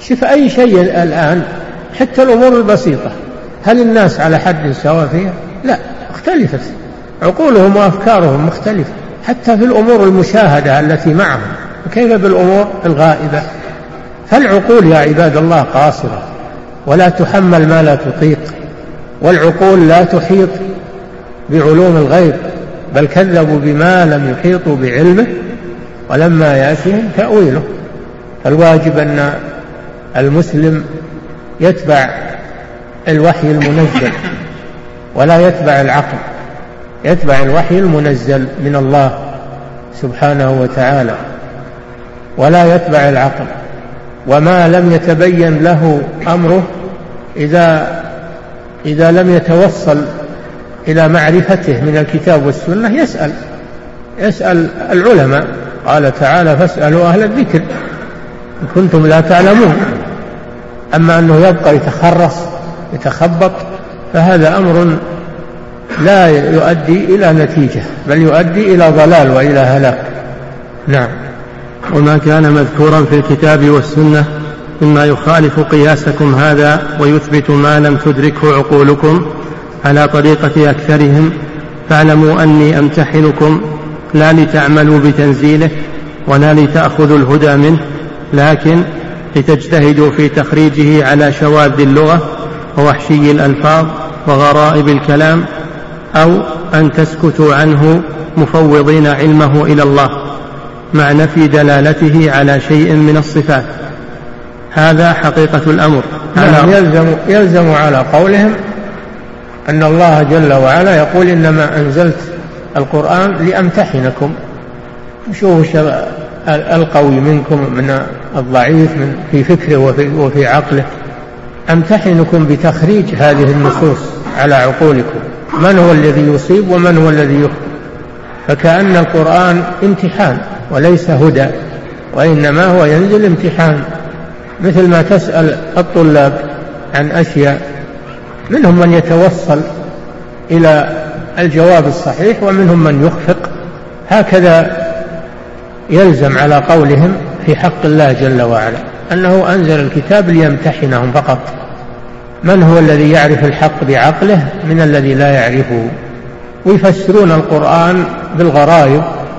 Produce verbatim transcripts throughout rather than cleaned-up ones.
شوف أي شيء الآن حتى الأمور البسيطة هل الناس على حد سواء فيها؟ لا، اختلفت عقولهم وأفكارهم مختلفة حتى في الأمور المشاهدة التي معهم، وكيف بالأمور الغائبة؟ فالعقول يا عباد الله قاصرة ولا تحمل ما لا تطيق، والعقول لا تحيط بعلوم الغيب، بل كذبوا بما لم يحيطوا بعلمه ولما يأتهم تأويله. فالواجب أن المسلم يتبع الوحي المنزل ولا يتبع العقل، يتبع الوحي المنزل من الله سبحانه وتعالى ولا يتبع العقل. وما لم يتبين له أمره إذا إذا لم يتوصل إلى معرفته من الكتاب والسنة يسأل يسأل العلماء. قال تعالى فاسألوا أهل الذكر إن كنتم لا تعلمون. أما أنه يبقى يتخرص يتخبط فهذا أمر لا يؤدي إلى نتيجة، بل يؤدي إلى ضلال وإلى هلاك. نعم. وما كان مذكورا في الكتاب والسنة مما يخالف قياسكم هذا ويثبت ما لم تدركه عقولكم على طريقة أكثرهم، فاعلموا أني أمتحنكم لا لتعملوا بتنزيله ولا لتأخذوا الهدى منه، لكن لتجتهدوا في تخريجه على شواذ اللغة ووحشي الألفاظ وغرائب الكلام، أو أن تسكتوا عنه مفوضين علمه إلى الله مع نفي دلالته على شيء من الصفات. هذا حقيقة الأمر. نعم. يلزم, يلزم على قولهم أن الله جل وعلا يقول إنما أنزلت القرآن لأمتحنكم، شوفوا القوي منكم من الضعيف من في فكره وفي, وفي عقله، أمتحنكم بتخريج هذه النصوص على عقولكم، من هو الذي يصيب ومن هو الذي يخطئ. فكأن القرآن امتحان وليس هدى، وإنما هو ينزل امتحان، مثل ما تسأل الطلاب عن أشياء منهم من يتوصل إلى الجواب الصحيح ومنهم من يخفق. هكذا يلزم على قولهم في حق الله جل وعلا أنه أنزل الكتاب ليمتحنهم فقط، من هو الذي يعرف الحق بعقله من الذي لا يعرفه. ويفسرون القرآن بالغرائب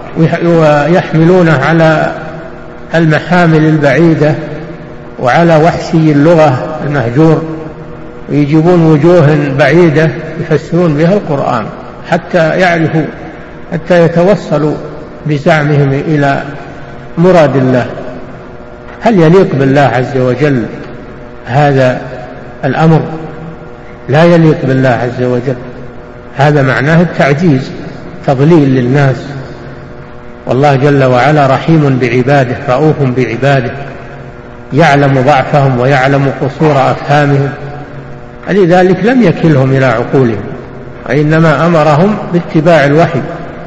ويحملونه على المحامل البعيدة وعلى وحشي اللغة المهجور، ويجيبون وجوه بعيدة يفسرون بها القرآن حتى يعرفوا حتى يتوصلوا بزعمهم إلى مراد الله. هل يليق بالله عز وجل هذا الأمر؟ لا يليق بالله عز وجل. هذا معناه التعجيز، تضليل للناس. والله جل وعلا رحيم بعباده رؤوف بعباده، يعلم ضعفهم ويعلم قصور أفهامهم، لذلك لم يكلهم إلى عقولهم وإنما أمرهم باتباع الوحي.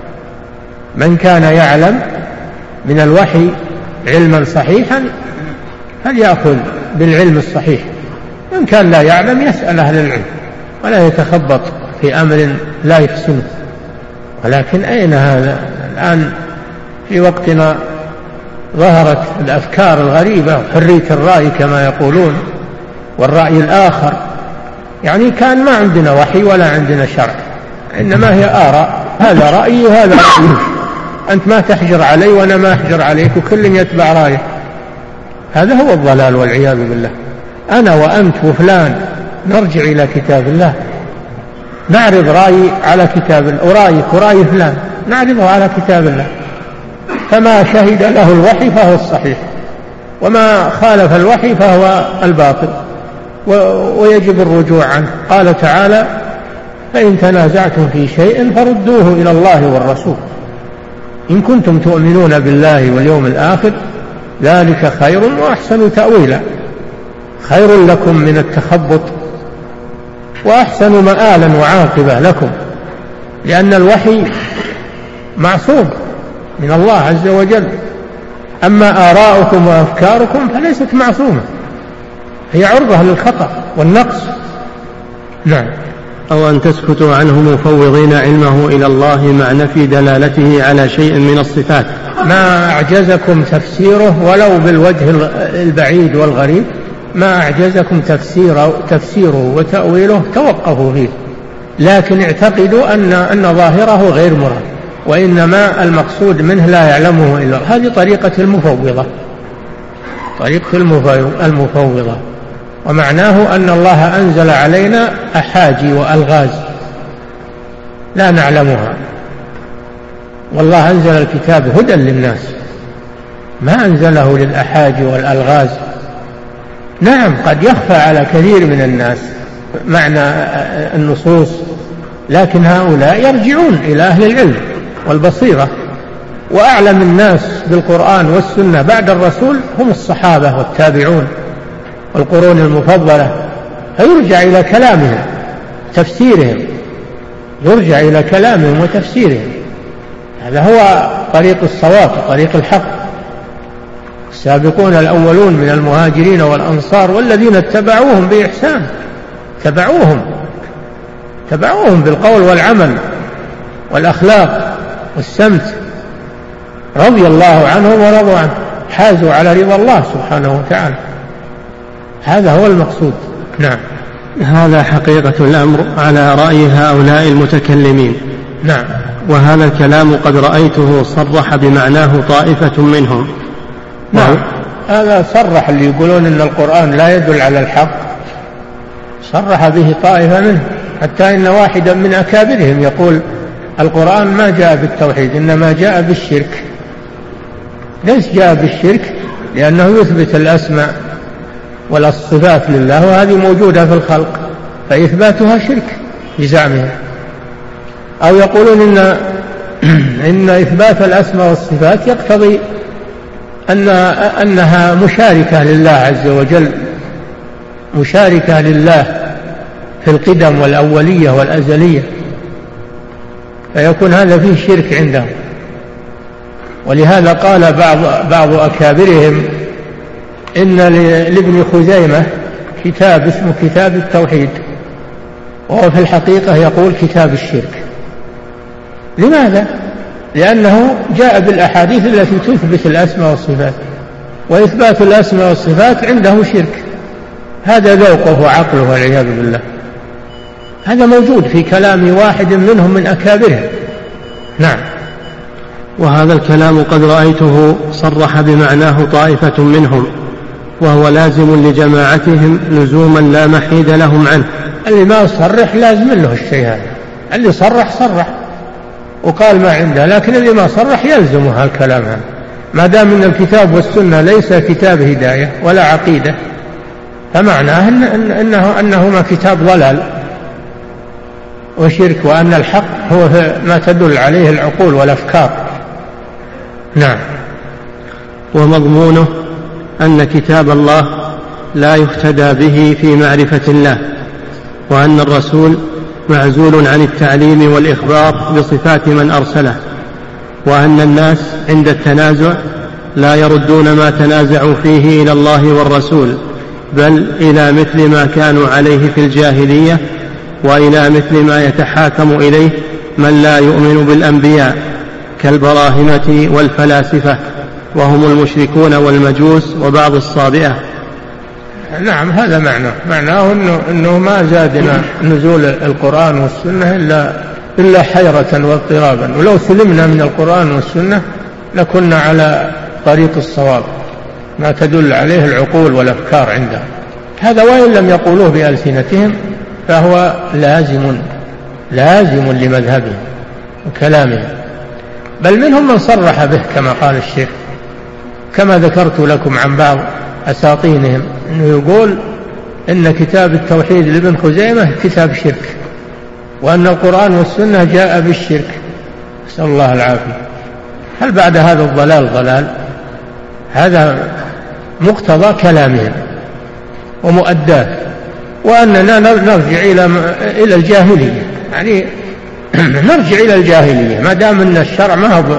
من كان يعلم من الوحي علما صحيحا فليأخذ بالعلم الصحيح، من كان لا يعلم يسأل أهل العلم ولا يتخبط في أمر لا يحسنه. ولكن أين هذا الآن؟ في وقتنا ظهرت الأفكار الغريبة، حرية الرأي كما يقولون، والرأي الآخر. يعني كان ما عندنا وحي ولا عندنا شرع، إنما هي آراء، هذا رأيي وهذا رأيي، أنت ما تحجر علي وأنا ما أحجر عليك وكل يتبع رأيه. هذا هو الضلال والعياذ بالله. أنا وأنت وفلان نرجع إلى كتاب الله، نعرض رأيي على كتاب الله، ورأيك ورأي فلان نعرضه على كتاب الله، فما شهد له الوحي فهو الصحيح، وما خالف الوحي فهو الباطل ويجب الرجوع عنه. قال تعالى فإن تنازعتم في شيء فردوه إلى الله والرسول إن كنتم تؤمنون بالله واليوم الآخر ذلك خير وأحسن تأويلا. خير لكم من التخبط وأحسن مآلا وعاقبة لكم، لأن الوحي معصوم من الله عز وجل. أما آراؤكم وأفكاركم فليست معصومة، هي عرضة للخطأ والنقص. نعم. أو أن تسكتوا عنه مفوضين علمه إلى الله مع نفي دلالته على شيء من الصفات. ما أعجزكم تفسيره ولو بالوجه البعيد والغريب ما أعجزكم تفسيره, تفسيره وتأويله توقفوا فيه، لكن اعتقدوا أن, أن ظاهره غير مراد، وإنما المقصود منه لا يعلمه إلا الله. هذه طريقة المفوضة، طريقة المفوضة، ومعناه أن الله أنزل علينا أحاجي وألغاز لا نعلمها، والله أنزل الكتاب هدى للناس، ما أنزله للأحاجي والألغاز. نعم قد يخفى على كثير من الناس معنى النصوص، لكن هؤلاء يرجعون إلى أهل العلم والبصيرة، وأعلم الناس بالقرآن والسنة بعد الرسول هم الصحابة والتابعون والقرون المفضلة، فيرجع إلى كلامهم تفسيرهم، يرجع إلى كلامهم وتفسيرهم. هذا هو طريق الصواب، طريق الحق. السابقون الأولون من المهاجرين والأنصار والذين اتبعوهم بإحسان، تبعوهم تبعوهم بالقول والعمل والأخلاق والسمت، رضي الله عنهم ورضوا عنه، حازوا على رضا الله سبحانه وتعالى. هذا هو المقصود. نعم. هذا حقيقة الأمر على رأي هؤلاء المتكلمين. نعم. وهذا الكلام قد رأيته صرح بمعناه طائفة منهم. نعم. هذا صرح اللي يقولون إن القرآن لا يدل على الحق، صرح به طائفة منه، حتى إن واحدا من أكابرهم يقول القرآن ما جاء بالتوحيد إنما جاء بالشرك. ليس جاء بالشرك لأنه يثبت الأسماء والصفات لله، وهذه موجودة في الخلق، فإثباتها شرك بزعمهم. أو يقولون إن, إن إثبات الأسماء والصفات يقتضي أن أنها مشاركة لله عز وجل، مشاركة لله في القدم والأولية والأزلية، فيكون هذا فيه شرك عندهم. ولهذا قال بعض, بعض أكابرهم إن لابن خزيمة كتاب اسمه كتاب التوحيد، وهو في الحقيقة يقول كتاب الشرك. لماذا؟ لأنه جاء بالأحاديث التي تثبت الأسماء والصفات، وإثبات الأسماء والصفات عنده شرك. هذا ذوقه وعقله والعياذ بالله. هذا موجود في كلام واحد منهم من أكابرهم. نعم. وهذا الكلام قد رأيته صرح بمعناه طائفة منهم، وهو لازم لجماعتهم لزوما لا محيد لهم عنه. اللي ما صرح لازم له الشيء هذا، اللي صرح صرح وقال ما عنده، لكن اللي ما صرح يلزمه هالكلام هذا، ما دام ان الكتاب والسنة ليس كتاب هداية ولا عقيدة، فمعناه إن إنه أنهما كتاب ضلال وشرك، وأن الحق هو ما تدل عليه العقول والأفكار. نعم. ومضمونه أن كتاب الله لا يهتدى به في معرفة الله، وأن الرسول معزول عن التعليم والإخبار بصفات من أرسله، وأن الناس عند التنازع لا يردون ما تنازعوا فيه إلى الله والرسول، بل إلى مثل ما كانوا عليه في الجاهلية، وإلى مثل ما يتحاكم إليه من لا يؤمن بالأنبياء كالبراهمة والفلاسفة، وهم المشركون والمجوس وبعض الصابئة. نعم. هذا معنى معناه إنه, إنه ما زادنا نزول القرآن والسنة إلا, إلا حيرة واضطرابا، ولو سلمنا من القرآن والسنة لكنا على طريق الصواب، ما تدل عليه العقول والأفكار عندهم. هذا وإن لم يقولوه بألسنتهم فهو لازم لازم لمذهبهم وكلامهم، بل منهم من صرح به كما قال الشيخ، كما ذكرت لكم عن بعض أساطينهم، أنه يقول إن كتاب التوحيد لابن خزيمة كتاب شرك، وأن القرآن والسنة جاء بالشرك، نسأل الله العافية. هل بعد هذا الضلال ضلال؟ هذا مقتضى كلامهم ومؤداه، وأننا نرجع إلى إلى الجاهلية، يعني نرجع إلى الجاهلية ما دام أن الشرع ما هو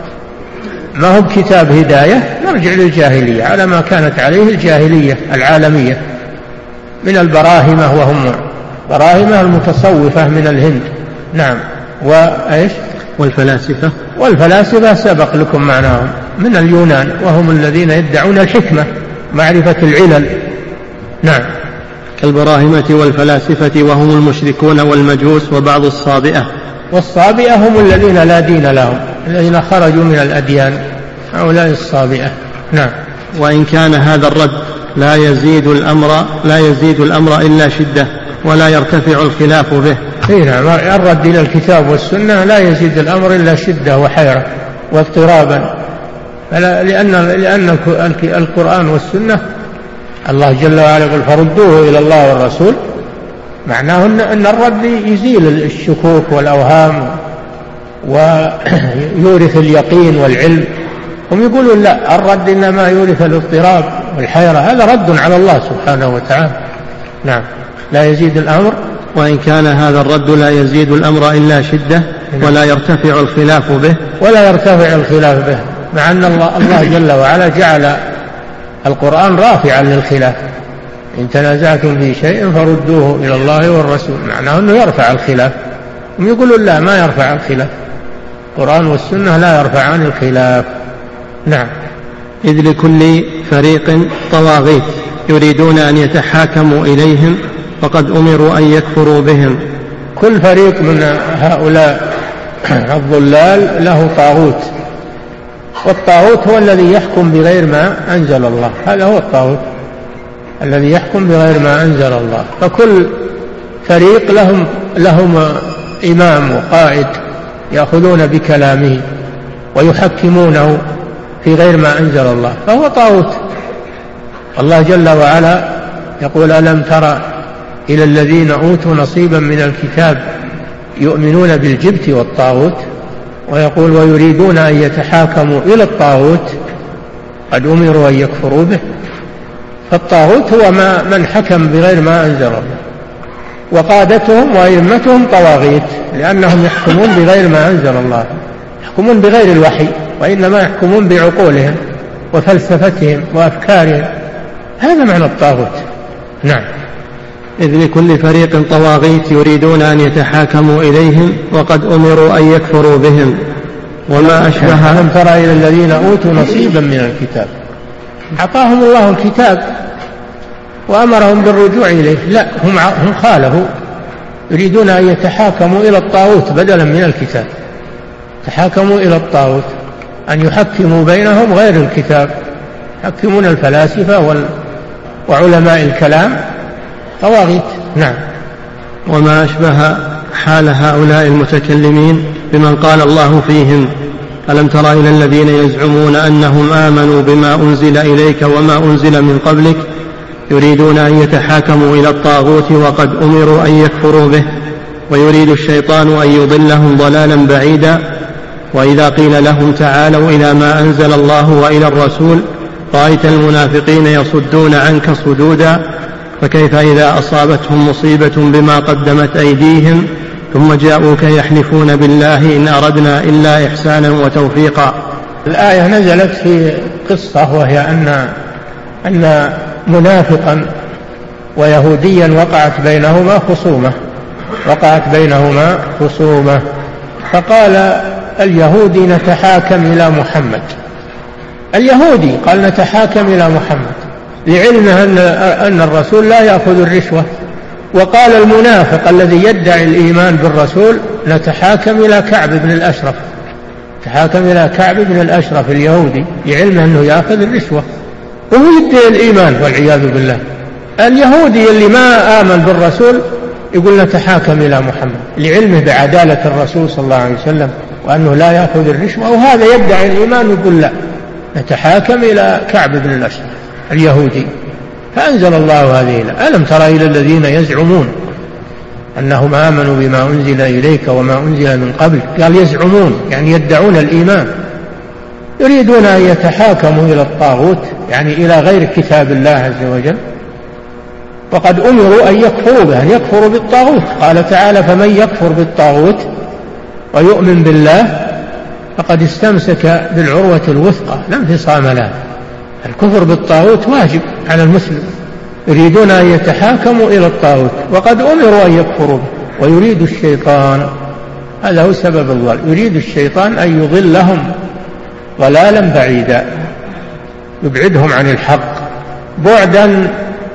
ما هو بكتاب هداية، نرجع للجاهلية على ما كانت عليه الجاهلية العالمية من البراهمة، وهم براهمة المتصوفة من الهند. نعم. وإيش؟ والفلاسفة والفلاسفة سبق لكم معناهم من اليونان، وهم الذين يدعون الحكمة، معرفة العلل نعم. كالبراهمة والفلاسفة وهم المشركون والمجوس وبعض الصابئة. والصابئة هم الذين لا دين لهم، الذين خرجوا من الأديان، هؤلاء الصابئة. نعم. وإن كان هذا الرد لا يزيد الأمر لا يزيد الأمر إلا شدة ولا يرتفع الخلاف به. نعم، الرد إلى الكتاب والسنة لا يزيد الأمر إلا شدة وحيرة واضطرابا، لأن لأن القرآن والسنة الله جل وعلا يقول فردوه إلى الله والرسول، معناه أن الرد يزيل الشكوك والأوهام ويورث اليقين والعلم. هم يقولون لا، الرد إنما يورث الاضطراب والحيرة، هذا رد على الله سبحانه وتعالى. نعم. لا يزيد الأمر، وإن كان هذا الرد لا يزيد الأمر إلا شدة ولا يرتفع الخلاف به ولا يرتفع الخلاف به، مع أن الله, الله جل وعلا جعل القرآن رافعا للخلاف. إن تنازعتم في شيء فردوه إلى الله والرسول، معناه أنه يرفع الخلاف. هم يقولون لا، ما يرفع الخلاف، القرآن والسنة لا يرفعان الخلاف. نعم. إذ لكل فريق طواغيت يريدون أن يتحاكموا إليهم وقد أمروا أن يكفروا بهم. كل فريق من هؤلاء الضلال له طاغوت، والطاغوت هو الذي يحكم بغير ما أنزل الله، هذا هو الطاغوت الذي يحكم بغير ما أنزل الله. فكل فريق لهم لهم إمام وقائد يأخذون بكلامه ويحكمونه في غير ما أنزل الله، فهو طاغوت. الله جل وعلا يقول ألم تر إلى الذين أوتوا نصيبا من الكتاب يؤمنون بالجبت والطاغوت، ويقول ويريدون أن يتحاكموا إلى الطاغوت قد أمروا أن يكفروا به. فالطاغوت هو ما من حكم بغير ما أنزل الله، وقادتهم وأئمتهم طواغيت، لأنهم يحكمون بغير ما أنزل الله، يحكمون بغير الوحي، وإنما يحكمون بعقولهم وفلسفتهم وأفكارهم، هذا معنى الطاغوت. نعم. إذ لكل فريق طواغيت يريدون أن يتحاكموا إليهم وقد أمروا أن يكفروا بهم وما أشبه. ألم تر إلى الذين أوتوا نصيبا من الكتاب، أعطاهم الله الكتاب وأمرهم بالرجوع إليه، لا، هم هم خالفوا، يريدون أن يتحاكموا إلى الطاغوت بدلا من الكتاب، تحاكموا إلى الطاغوت، أن يحكموا بينهم غير الكتاب، يحكمون الفلاسفة وعلماء الكلام طواغيت. نعم. وما أشبه حال هؤلاء المتكلمين بمن قال الله فيهم ألم تر إلى الذين يزعمون أنهم آمنوا بما أنزل إليك وما أنزل من قبلك يريدون أن يتحاكموا إلى الطاغوت وقد أمروا أن يكفروا به ويريد الشيطان أن يضلهم ضلالا بعيدا. وإذا قيل لهم تعالوا إلى ما أنزل الله وإلى الرسول رأيت المنافقين يصدون عنك صدودا، فكيف إذا أصابتهم مصيبة بما قدمت أيديهم ثم جاءوك يحلفون بالله إن أردنا إلا إحسانا وتوفيقا. الآية نزلت في قصة، وهي أن أن منافقا ويهوديا وقعت بينهما خصومة وقعت بينهما خصومة فقال اليهودي نتحاكم إلى محمد، اليهودي قال نتحاكم إلى محمد لعلمه أن, أن الرسول لا يأخذ الرشوة، وقال المنافق الذي يدعي الإيمان بالرسول نتحاكم إلى كعب بن الأشرف، تحاكم إلى كعب بن الأشرف اليهودي لعلمه أنه يأخذ الرشوة وهو يدعي الإيمان والعياذ بالله. اليهودي اللي ما آمن بالرسول يقول نتحاكم إلى محمد لعلمه بعدالة الرسول صلى الله عليه وسلم وأنه لا يأخذ الرشوة، وهذا يدعي الإيمان يقول لا نتحاكم إلى كعب بن الأشرف اليهودي. فأنزل الله هذه: ألم تر إلى الذين يزعمون أنهم آمنوا بما أنزل إليك وما أنزل من قبل، قال يزعمون يعني يدعون الإيمان، يريدون أن يتحاكموا إلى الطاغوت يعني إلى غير كتاب الله عز وجل، وقد أمروا أن يكفروا به، أن يكفروا بالطاغوت. قال تعالى: فمن يكفر بالطاغوت ويؤمن بالله فقد استمسك بالعروة الوثقى لا انفصام لها. الكفر بالطاغوت واجب على المسلم، يريدون أن يتحاكموا إلى الطاغوت وقد أمروا أن يكفروا به، ويريد الشيطان، هذا هو سبب الضلال، يريد الشيطان أن يضلهم ضلالا بعيدا، يبعدهم عن الحق بعدا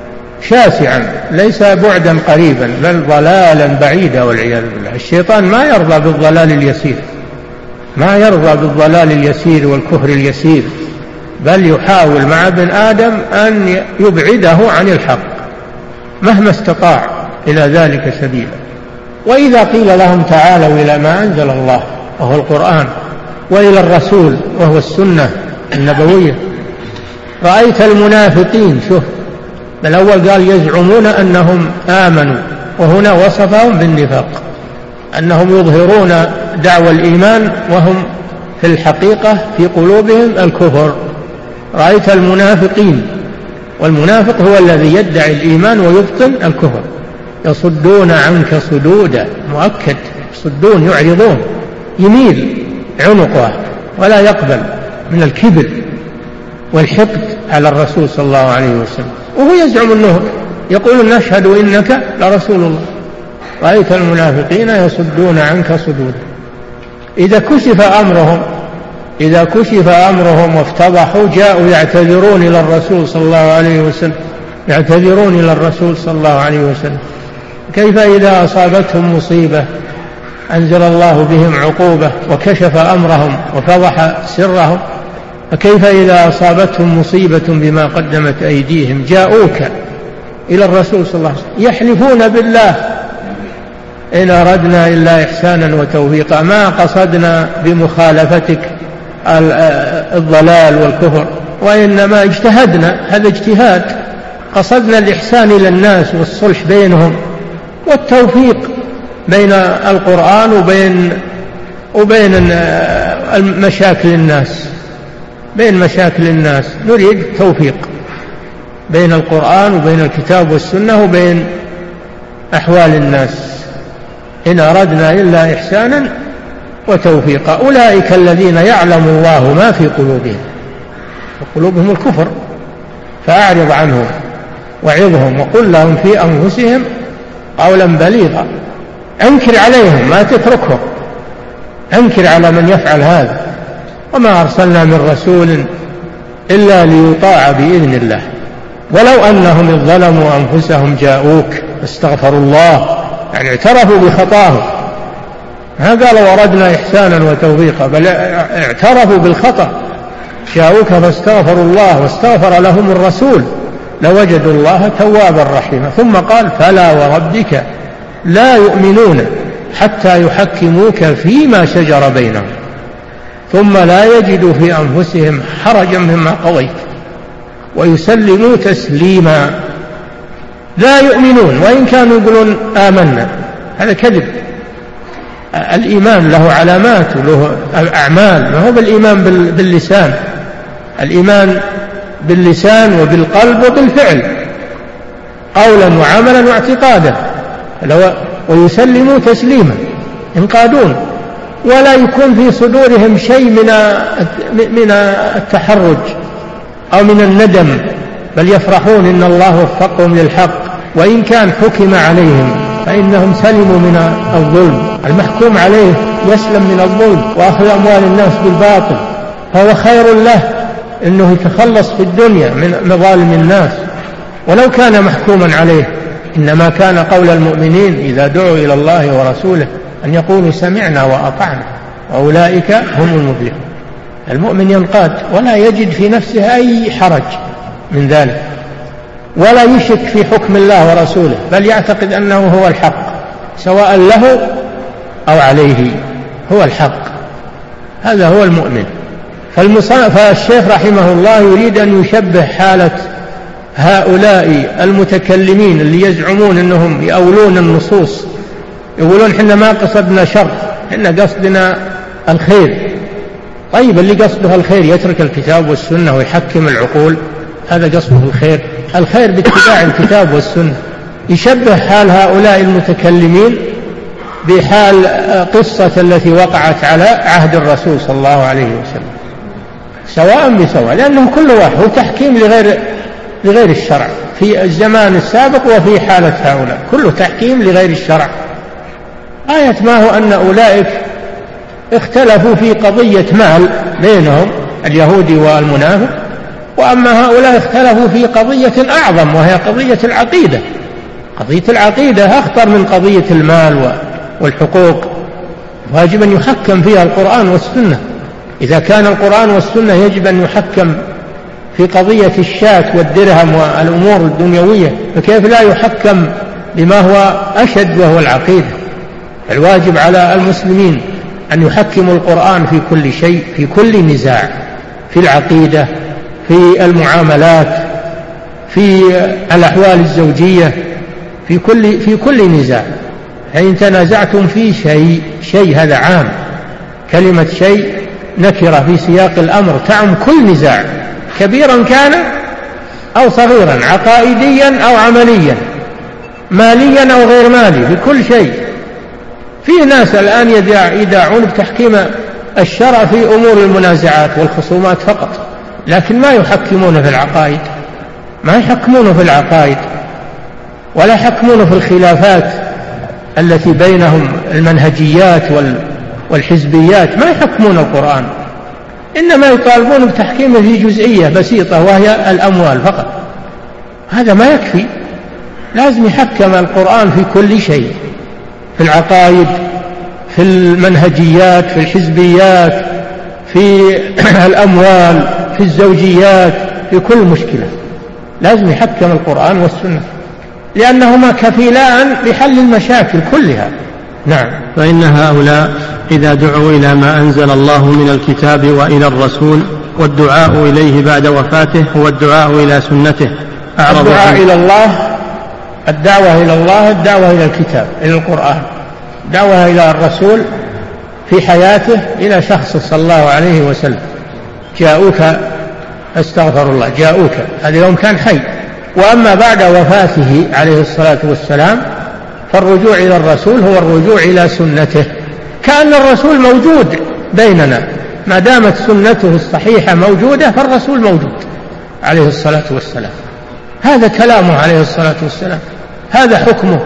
شاسعا ليس بعدا قريبا بل ضلالا بعيدا والعياذ بالله. الشيطان ما يرضى بالضلال اليسير، ما يرضى بالضلال اليسير والكفر اليسير، بل يحاول مع ابن آدم أن يبعده عن الحق مهما استطاع إلى ذلك سبيلا. وإذا قيل لهم تعالوا إلى ما أنزل الله وهو القرآن وإلى الرسول وهو السنة النبوية رأيت المنافقين، شوف بالأول قال يزعمون أنهم آمنوا، وهنا وصفهم بالنفاق أنهم يظهرون دعوى الإيمان وهم في الحقيقة في قلوبهم الكفر. رأيت المنافقين، والمنافق هو الذي يدعي الإيمان ويبطن الكفر. يصدون عنك صدودا، مؤكد يصدون يعرضون، يميل عنقه ولا يقبل من الكبر والحقد على الرسول صلى الله عليه وسلم، وهو يزعم أنه يقول نشهد إنك لرسول الله. رأيت المنافقين يصدون عنك صدودا. إذا كشف أمرهم إذا كشف أمرهم وافتضحوا جاءوا يعتذرون إلى الرسول صلى الله عليه وسلم يعتذرون إلى الرسول صلى الله عليه وسلم. كيف إذا أصابتهم مصيبة أنزل الله بهم عقوبة وكشف أمرهم وفضح سرهم، فكيف إذا أصابتهم مصيبة بما قدمت أيديهم جاءوك إلى الرسول صلى الله عليه وسلم يحلفون بالله إن أردنا إلا إحسانا وتوفيقا، ما قصدنا بمخالفتك الضلال والكفر، وإنما اجتهدنا، هذا اجتهاد، قصدنا الإحسان إلى الناس والصلح بينهم والتوفيق بين القرآن وبين وبين مشاكل الناس بين مشاكل الناس نريد توفيق بين القرآن وبين الكتاب والسنة وبين أحوال الناس. إن أردنا إلا إحسانا وتوفيقا. أولئك الذين يعلم الله ما في قلوبهم، وقلوبهم الكفر، فأعرض عنهم وعظهم وقل لهم في أنفسهم قولا بليغا. أنكر عليهم، ما تتركهم، أنكر على من يفعل هذا. وما أرسلنا من رسول إلا ليطاع بإذن الله ولو أنهم إذ ظلموا أنفسهم جاءوك فاستغفروا الله، يعني اعترفوا بخطاهم. ما قالوا وردنا إحسانا وتوفيقا، بل اعترفوا بالخطأ. جاءوك فاستغفروا الله واستغفر لهم الرسول لوجدوا الله توابا رحيما. ثم قال فلا وربك لا يؤمنون حتى يحكموك فيما شجر بينهم ثم لا يجدوا في أنفسهم حرجا مما قضيت ويسلموا تسليما. لا يؤمنون وإن كانوا يقولون آمنا، هذا كذب. الإيمان له علامات وله أعمال، ما هو بالإيمان باللسان. الإيمان باللسان وبالقلب وبالفعل، قولا وعملا واعتقادا. ويسلموا تسليما، ينقادون ولا يكون في صدورهم شيء من من التحرج أو من الندم، بل يفرحون إن الله وفقهم للحق، وإن كان حكم عليهم فإنهم سلموا من الظلم. المحكوم عليه يسلم من الظلم وأخذ أموال الناس بالباطل، فهو خير له إنه يتخلص في الدنيا من مظالم الناس ولو كان محكوما عليه. إنما كان قول المؤمنين إذا دعوا إلى الله ورسوله أن يقولوا سمعنا وأطعنا وأولئك هم المفلحون. المؤمن ينقاد ولا يجد في نفسه أي حرج من ذلك، ولا يشك في حكم الله ورسوله، بل يعتقد أنه هو الحق سواء له أو عليه، هو الحق. هذا هو المؤمن. فالشيخ رحمه الله يريد أن يشبه حالة هؤلاء المتكلمين اللي يزعمون أنهم يأولون النصوص، يقولون حنا ما قصدنا شر، حنا قصدنا الخير. طيب اللي قصده الخير يترك الكتاب والسنة ويحكم العقول، هذا قصده الخير. الخير باتباع الكتاب والسنة. يشبه حال هؤلاء المتكلمين بحال قصة التي وقعت على عهد الرسول صلى الله عليه وسلم، سواء بسواء، لأنهم كل واحد هو تحكيم لغير لغير الشرع في الزمان السابق وفي حالة هؤلاء، كله تحكيم لغير الشرع. آية ما هو أن أولئك اختلفوا في قضية مال بينهم، اليهودي والمنافق، وأما هؤلاء اختلفوا في قضية أعظم، وهي قضية العقيدة. قضية العقيدة أخطر من قضية المال والحقوق، واجب أن يحكم فيها القرآن والسنة. إذا كان القرآن والسنة يجب أن يحكم في قضية الشاة والدرهم والأمور الدنيوية، فكيف لا يحكم بما هو أشد وهو العقيدة؟ الواجب على المسلمين أن يحكموا القرآن في كل شيء، في كل نزاع، في العقيدة، في المعاملات، في الأحوال الزوجية، في كل في كل نزاع. فإن تنازعتم في شيء شيء هذا عام، كلمة شيء نكرة في سياق الأمر تعم كل نزاع، كبيرا كان أو صغيرا، عقائديا أو عمليا، ماليا أو غير مالي، في كل شيء. في ناس الآن يدعون بتحكيم الشرع في أمور المنازعات والخصومات فقط، لكن ما يحكمون في العقائد، ما يحكمون في العقائد ولا يحكمون في الخلافات التي بينهم، المنهجيات والحزبيات، ما يحكمون القرآن، إنما يطالبون بتحكيمه في جزئية بسيطة وهي الأموال فقط. هذا ما يكفي، لازم يحكم القرآن في كل شيء، في العقائد، في المنهجيات، في الحزبيات، في الأموال، في الزوجيات، في كل مشكلة لازم يحكم القرآن والسنة، لأنهما كفيلان بحل المشاكل كلها. نعم. فإن هؤلاء إذا دعوا إلى ما أنزل الله من الكتاب وإلى الرسول، والدعاء إليه بعد وفاته هو الدعاء إلى سنته، أعرضوا الدعاء إلى الله، الدعوة إلى الله، الدعوة إلى الكتاب، إلى القرآن، دعوة إلى الرسول في حياته، إلى شخص صلى الله عليه وسلم. جاءوك، استغفر الله، جاءوك، هذا يوم كان حي. وأما بعد وفاته عليه الصلاة والسلام فالرجوع إلى الرسول هو الرجوع إلى سنته، كأن الرسول موجود بيننا، ما دامت سنته الصحيحة موجودة فالرسول موجود عليه الصلاة والسلام. هذا كلامه عليه الصلاة والسلام، هذا حكمه،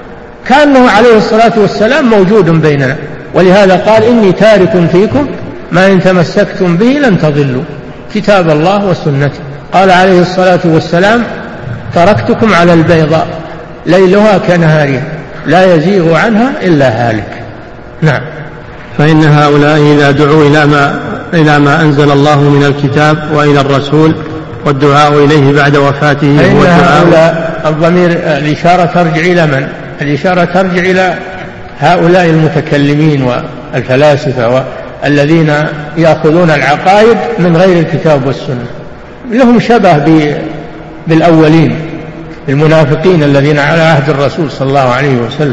كأنه عليه الصلاة والسلام موجود بيننا. ولهذا قال: إني تارك فيكم ما إن تمسكتم به لن تضلوا، كتاب الله وسنته. قال عليه الصلاة والسلام: تركتكم على البيضاء ليلها كنهارها لا يزيغ عنها إلا هالك. نعم. فإن هؤلاء إذا دعوا إلى ما, إلى ما أنزل الله من الكتاب وإلى الرسول، والدعاء إليه بعد وفاته هو الدعاء. الضمير الإشارة ترجع إلى من؟ الإشارة ترجع إلى هؤلاء المتكلمين والفلاسفة الذين يأخذون العقائد من غير الكتاب والسنة، لهم شبه بالأولين، المنافقين الذين على عهد الرسول صلى الله عليه وسلم.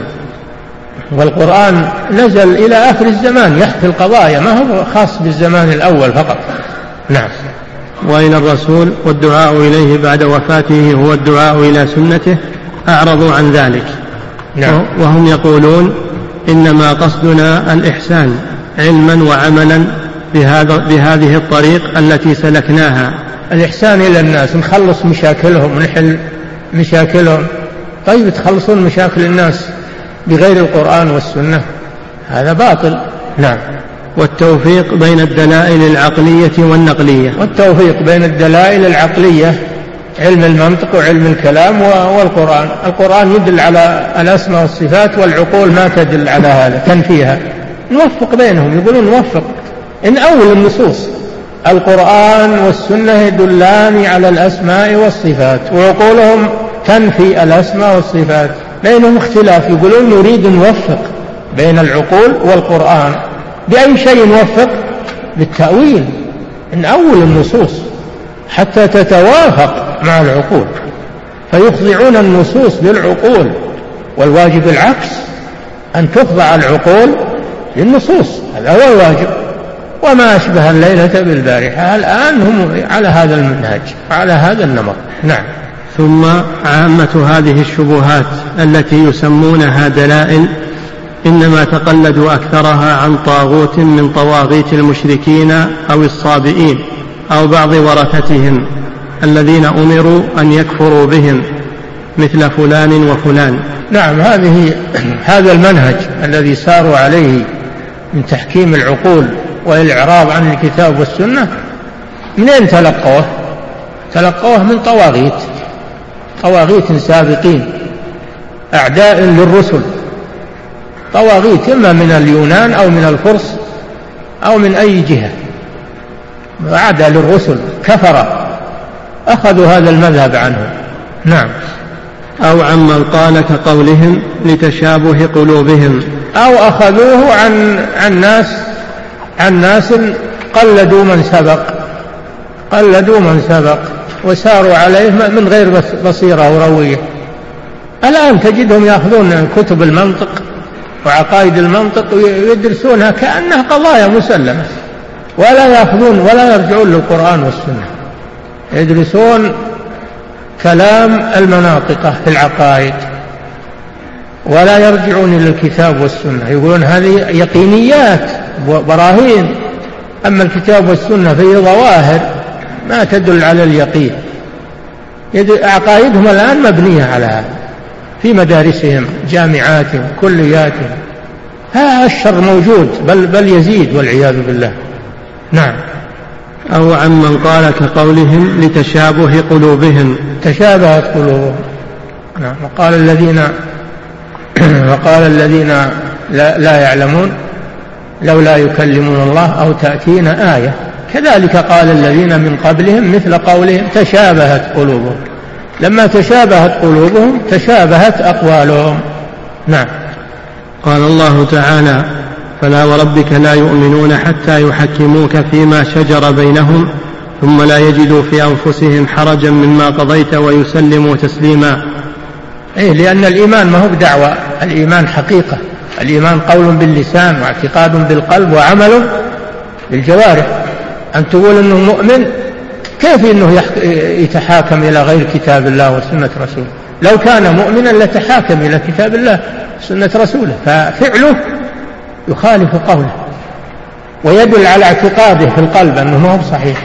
والقرآن نزل إلى آخر الزمان يحكي القضايا، ما هو خاص بالزمان الأول فقط. نعم. وإلى الرسول، والدعاء إليه بعد وفاته هو الدعاء إلى سنته، أعرضوا عن ذلك. نعم. وهم يقولون: إنما قصدنا الإحسان علما وعملا بهذا بهذه الطريق التي سلكناها. الإحسان إلى الناس، نخلص مشاكلهم ونحل مشاكلهم. طيب تخلصون مشاكل الناس بغير القرآن والسنة، هذا باطل. نعم. والتوفيق بين الدلائل العقلية والنقلية. والتوفيق بين الدلائل العقلية، علم المنطق وعلم الكلام والقرآن. القرآن يدل على الأسماء والصفات، والعقول ما تدل على هذا، تنفيها. نوفق بينهم، يقولون نوفق إن أول النصوص القرآن والسنة يدلان على الأسماء والصفات، وعقولهم تنفي الأسماء والصفات، بينهم اختلاف. يقولون نريد نوفق بين العقول والقرآن. بأي شيء نوفق؟ بالتأويل، إن أول النصوص حتى تتوافق مع العقول، فيخضعون النصوص للعقول، والواجب العكس، أن تخضع العقول للنصوص، هذا هو الواجب. وما أشبه الليلة بالبارحة، الآن هم على هذا المنهج وعلى هذا النمط. نعم. ثم عامة هذه الشبهات التي يسمونها دلائل إنما تقلدوا أكثرها عن طاغوت من طواغيت المشركين أو الصابئين أو بعض ورثتهم الذين أمروا أن يكفروا بهم، مثل فلان وفلان. نعم. هذه هذا المنهج الذي ساروا عليه من تحكيم العقول والإعراض عن الكتاب والسنة، منين تلقوه؟ تلقوه من طواغيت طواغيت سابقين أعداء للرسل، طواغيت إما من اليونان أو من الفرس أو من أي جهة، أعداء للرسل كفر أخذوا هذا المذهب عنه. نعم. أو عمن قال كقولهم لتشابه قلوبهم، أو أخذوه عن عن ناس عن ناس قلدوا من سبق قلدوا من سبق وساروا عليه من غير بصيرة وروية. الآن تجدهم يأخذون كتب المنطق وعقائد المنطق ويدرسونها كأنها قضايا مسلمة، ولا يأخذون ولا يرجعون للقرآن والسنة، يدرسون كلام المناطقة في العقائد ولا يرجعون إلى الكتاب والسنة، يقولون هذه يقينيات براهين، أما الكتاب والسنة فيه ظواهر ما تدل على اليقين. عقائدهم الآن مبنية على هذا في مدارسهم جامعاتهم كلياتهم، ها الشر موجود بل, بل يزيد والعياذ بالله. نعم. أو عمن قال كقولهم لتشابه قلوبهم، تشابهت قلوبهم. نعم. وقال الذين وقال الذين لا, لا يعلمون لولا يكلمون الله أو تأتينا آية، كذلك قال الذين من قبلهم مثل قولهم تشابهت قلوبهم، لما تشابهت قلوبهم تشابهت أقوالهم. نعم. قال الله تعالى فلا وربك لا يؤمنون حتى يحكموك فيما شجر بينهم ثم لا يجدوا في أنفسهم حرجا مما قضيت ويسلموا تسليما. إيه، لأن الإيمان ما هو بدعوة، الإيمان حقيقة، الإيمان قول باللسان واعتقاد بالقلب وعمل بالجوارح. أن تقول أنه مؤمن كيف أنه يتحاكم إلى غير كتاب الله وسنة رسوله؟ لو كان مؤمنا لتحاكم إلى كتاب الله وسنة رسوله، ففعله يخالف قوله ويدل على اعتقاده في القلب أنه ما هو صحيح،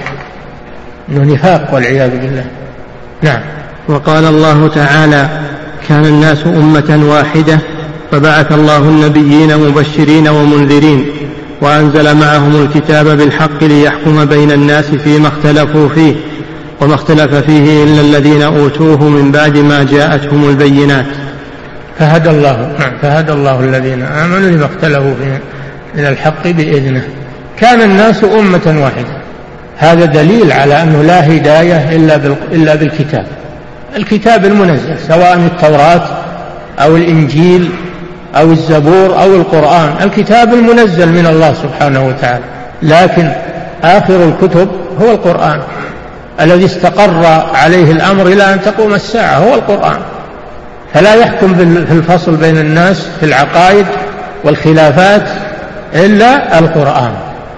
أنه نفاق والعياذ بالله. نعم. وقال الله تعالى كان الناس أمة واحدة فبعث الله النبيين مبشرين ومنذرين وأنزل معهم الكتاب بالحق ليحكم بين الناس فيما اختلفوا فيه وما اختلف فيه إلا الذين أوتوه من بعد ما جاءتهم البينات. فهدى الله نعم فهدى الله الذين آمنوا لما اختلفوا فيه من الحق بإذنه. كان الناس أمة واحدة، هذا دليل على أنه لا هداية إلا بالكتاب، الكتاب المنزل سواء التوراة أو الإنجيل أو الزبور أو القرآن، الكتاب المنزل من الله سبحانه وتعالى. لكن آخر الكتب هو القرآن الذي استقر عليه الأمر إلى أن تقوم الساعة، هو القرآن. فلا يحكم في الفصل بين الناس في العقائد والخلافات إلا القرآن،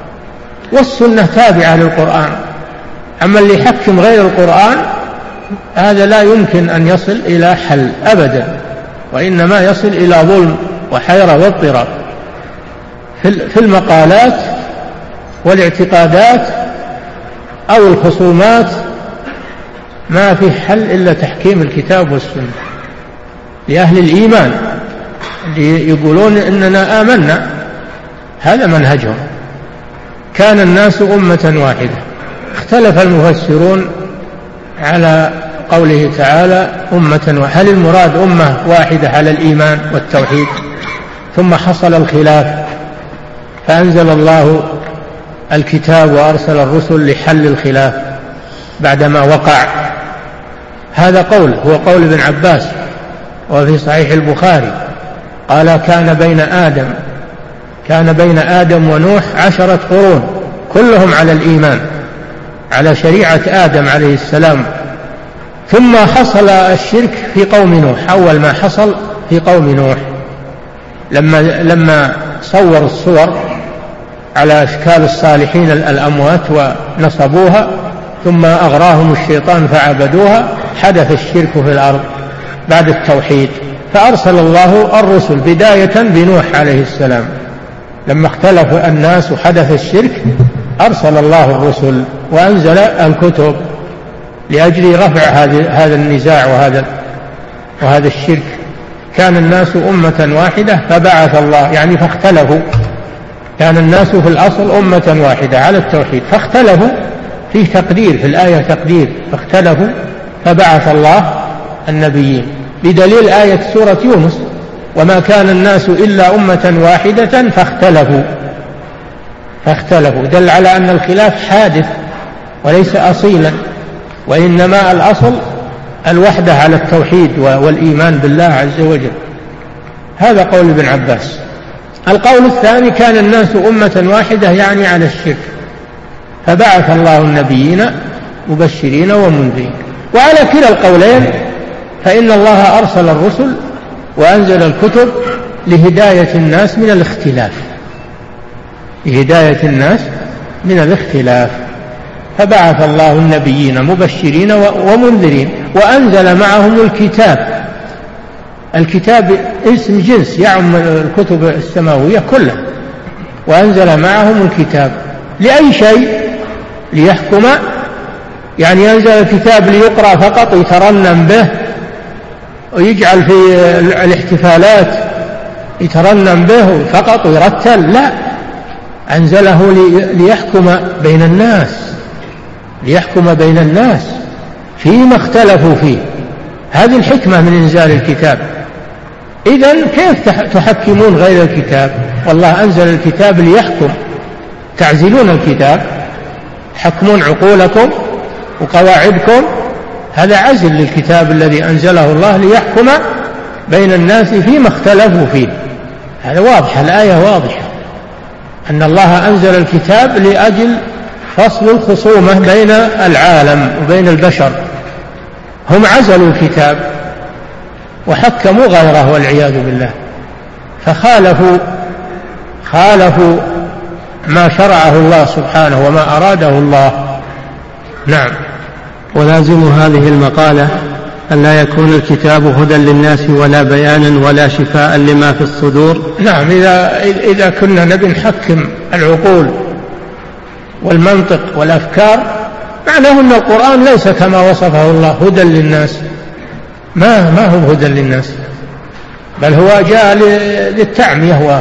والسنة تابعة للقرآن. أما اللي يحكم غير القرآن هذا لا يمكن أن يصل إلى حل أبدا، وإنما يصل إلى ظلم وحيرة واضطراب في المقالات والاعتقادات أو الخصومات. ما في حل إلا تحكيم الكتاب والسنة لأهل الإيمان اللي يقولون إننا آمنا، هذا منهجهم. كان الناس أمة واحدة. اختلف المفسرون على قوله تعالى أمة، هل المراد أمة واحدة على الإيمان والتوحيد؟ ثم حصل الخلاف فأنزل الله الكتاب وأرسل الرسل لحل الخلاف بعدما وقع. هذا قول هو قول ابن عباس وفي صحيح البخاري قال كان بين آدم كان بين آدم ونوح عشرة قرون كلهم على الإيمان على شريعة آدم عليه السلام، ثم حصل الشرك في قوم نوح. أول ما حصل في قوم نوح لما لما صوروا الصور على أشكال الصالحين الأموات ونصبوها ثم أغراهم الشيطان فعبدوها، حدث الشرك في الأرض بعد التوحيد، فأرسل الله الرسل بداية بنوح عليه السلام. لما اختلف الناس وحدث الشرك أرسل الله الرسل وأنزل الكتب لأجل رفع هذا النزاع وهذا وهذا الشرك. كان الناس أمة واحدة فبعث الله، يعني فاختلفوا. كان الناس في الأصل أمة واحدة على التوحيد، فاختلفوا فيه تقدير في الآية، تقدير فاختلفوا فبعث الله النبيين، بدليل آية سورة يونس وما كان الناس إلا أمة واحدة فاختلفوا فاختلفوا دل على أن الخلاف حادث وليس أصيلا، وإنما الأصل الوحدة على التوحيد والإيمان بالله عز وجل. هذا قول ابن عباس. القول الثاني كان الناس أمة واحدة يعني على الشرك فبعث الله النبيين مبشرين ومنذرين. وعلى كلا القولين فإن الله أرسل الرسل وأنزل الكتب لهداية الناس من الاختلاف لهداية الناس من الاختلاف فبعث الله النبيين مبشرين ومنذرين وأنزل معهم الكتاب. الكتاب اسم جنس يعم الكتب السماوية كلها، وأنزل معهم الكتاب لأي شيء؟ ليحكم، يعني ينزل الكتاب ليقرأ فقط يترنم به ويجعل في الاحتفالات يترنم به فقط ويرتل؟ لا، أنزله ليحكم بين الناس ليحكم بين الناس فيما اختلفوا فيه. هذه الحكمة من إنزال الكتاب. إذن كيف تحكمون غير الكتاب؟ والله أنزل الكتاب ليحكم، تعزلون الكتاب، حكمون عقولكم وقواعدكم، هذا عزل للكتاب الذي أنزله الله ليحكم بين الناس فيما اختلفوا فيه. هذا واضح، الآية واضحة أن الله أنزل الكتاب لأجل فصل الخصومة بين العالم وبين البشر. هم عزلوا الكتاب وحكموا غيره والعياذ بالله، فخالفوا خالفوا ما شرعه الله سبحانه وما أراده الله. نعم. ولازم هذه المقالة أن لا يكون الكتاب هدى للناس ولا بيانا ولا شفاء لما في الصدور. نعم، إذا, إذا كنا نبي نحكم العقول والمنطق والأفكار معناه أن القرآن ليس كما وصفه الله هدى للناس، ما, ما هو هدى للناس، بل هو جاء للتعمية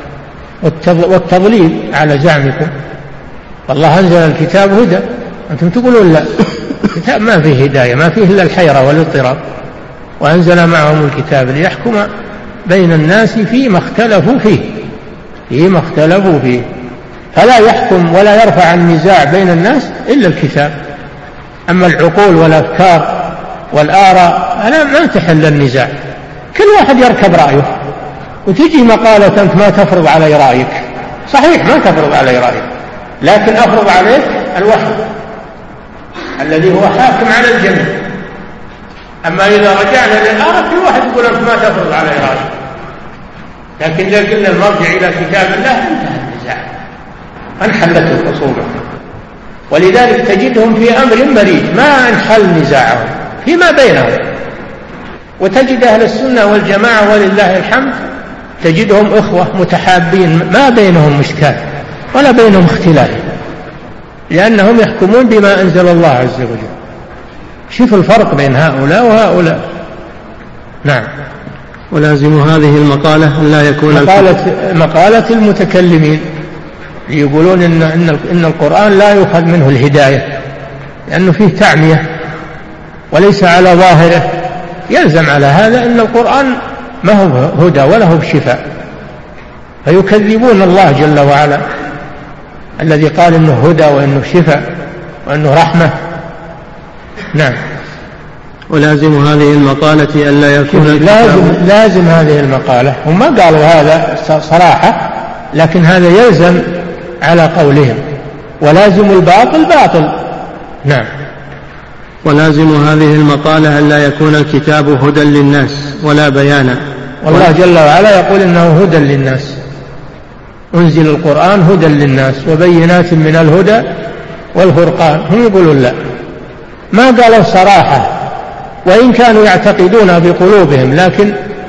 والتضليل على زعمكم. والله أنزل الكتاب هدى، أنتم تقولون لا، الكتاب ما فيه هداية، ما فيه إلا الحيرة والاضطراب. وأنزل معهم الكتاب ليحكم بين الناس فيما اختلفوا فيه فيما اختلفوا فيه فلا يحكم ولا يرفع النزاع بين الناس إلا الكتاب. أما العقول والأفكار والآراء أنا ما تحل النزاع، كل واحد يركب رأيه، وتجي مقالة أنت ما تفرض علي رأيك، صحيح ما تفرض علي رأيك، لكن أفرض عليك الوحي الذي هو حاكم على الجميع. أما إذا رجعنا للآراء كل واحد يقول أنت ما تفرض علي رأيك، لكن إذا قلنا المرجع إلى كتاب الله انتهى النزاع، انحلت الخصومة. ولذلك تجدهم في أمر مريج ما انحل نزاعهم فيما بينهم. وتجد أهل السنة والجماعة ولله الحمد تجدهم إخوة متحابين ما بينهم مشكات ولا بينهم اختلاف، لأنهم يحكمون بما أنزل الله عز وجل. شوف الفرق بين هؤلاء وهؤلاء. نعم. ولازم هذه المقالة أن لا يكون مقالة, مقالة المتكلمين يقولون إن, إن, إن القرآن لا يؤخذ منه الهداية لأنه فيه تعمية وليس على ظاهره، يلزم على هذا أن القرآن ما هو هدى ولا هو شفاء، فيكذبون الله جل وعلا الذي قال إنه هدى وإنه شفاء وإنه رحمة. نعم. ولازم هذه المقالة أن لا يكون لازم, لازم هذه المقالة، هم ما قالوا هذا صراحة لكن هذا يلزم على قولهم، ولازم الباطل باطل. نعم. ولازم هذه المقالة أن لا يكون الكتاب هدى للناس ولا بيانا. والله جل وعلا يقول إنه هدى للناس، أنزل القرآن هدى للناس وبينات من الهدى والفرقان. هم يقولون لا، ما قالوا صراحة وإن كانوا يعتقدون بقلوبهم، لكن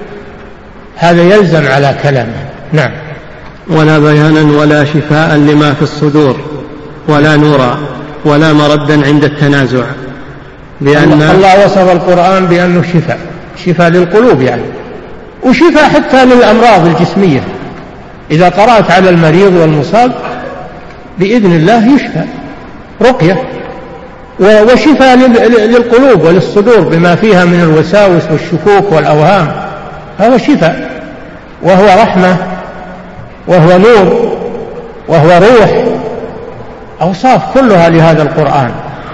هذا يلزم على كلامه. نعم. ولا بيانا ولا شفاء لما في الصدور ولا نورا ولا مردا عند التنازع، لأن الله وصف القرآن بأنه شفاء، شفاء للقلوب يعني، وشفاء حتى للأمراض الجسمية. إذا قرأت على المريض والمصاب بإذن الله يشفى، رقية وشفاء للقلوب وللصدور بما فيها من الوساوس والشكوك والأوهام، هو شفاء وهو رحمة وهو نور وهو روح، أوصاف كلها لهذا القرآن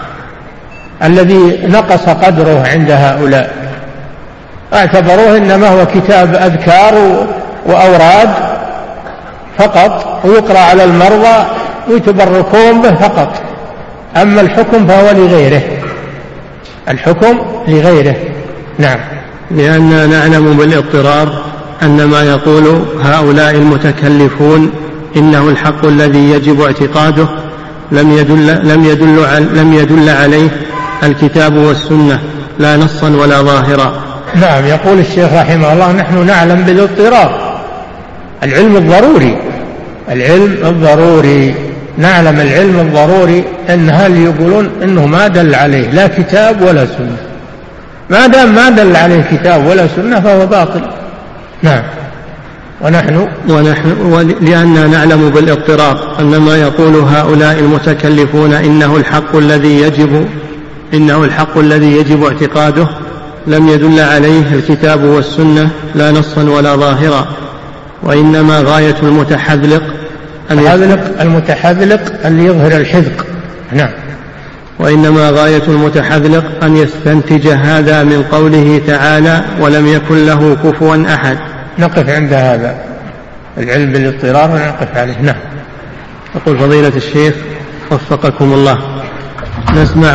الذي نقص قدره عند هؤلاء، اعتبروه إنما هو كتاب أذكار وأوراد فقط ويقرأ على المرضى ويتبركون به فقط، أما الحكم فهو لغيره، الحكم لغيره. نعم. لأننا نعلم بالاضطرار أن ما يقول هؤلاء المتكلفون إنه الحق الذي يجب اعتقاده لم يدل, لم يدل, لم يدل عليه الكتاب والسنة لا نصا ولا ظاهرا. نعم. يقول الشيخ رحمه الله نحن نعلم بالاضطرار، العلم الضروري، العلم الضروري نعلم العلم الضروري أن هل يقولون أنه ما دل عليه لا كتاب ولا سنة، ما دام ما دل عليه كتاب ولا سنة فهو باطل. نعم. ونحن ونحن لأننا نعلم بالاضطرار أن ما يقول هؤلاء المتكلفون إنه الحق الذي يجب إنه الحق الذي يجب اعتقاده لم يدل عليه الكتاب والسنة لا نصا ولا ظاهرا، وإنما غاية المتحذلق المتحذلق اللي يظهر الحذق. نعم. وإنما غاية المتحذلق أن يستنتج هذا من قوله تعالى ولم يكن له كفوا أحد. نقف عند هذا العلم بالاضطرار ونقف عليه. نعم. يقول فضيلة الشيخ وفقكم الله، نسمع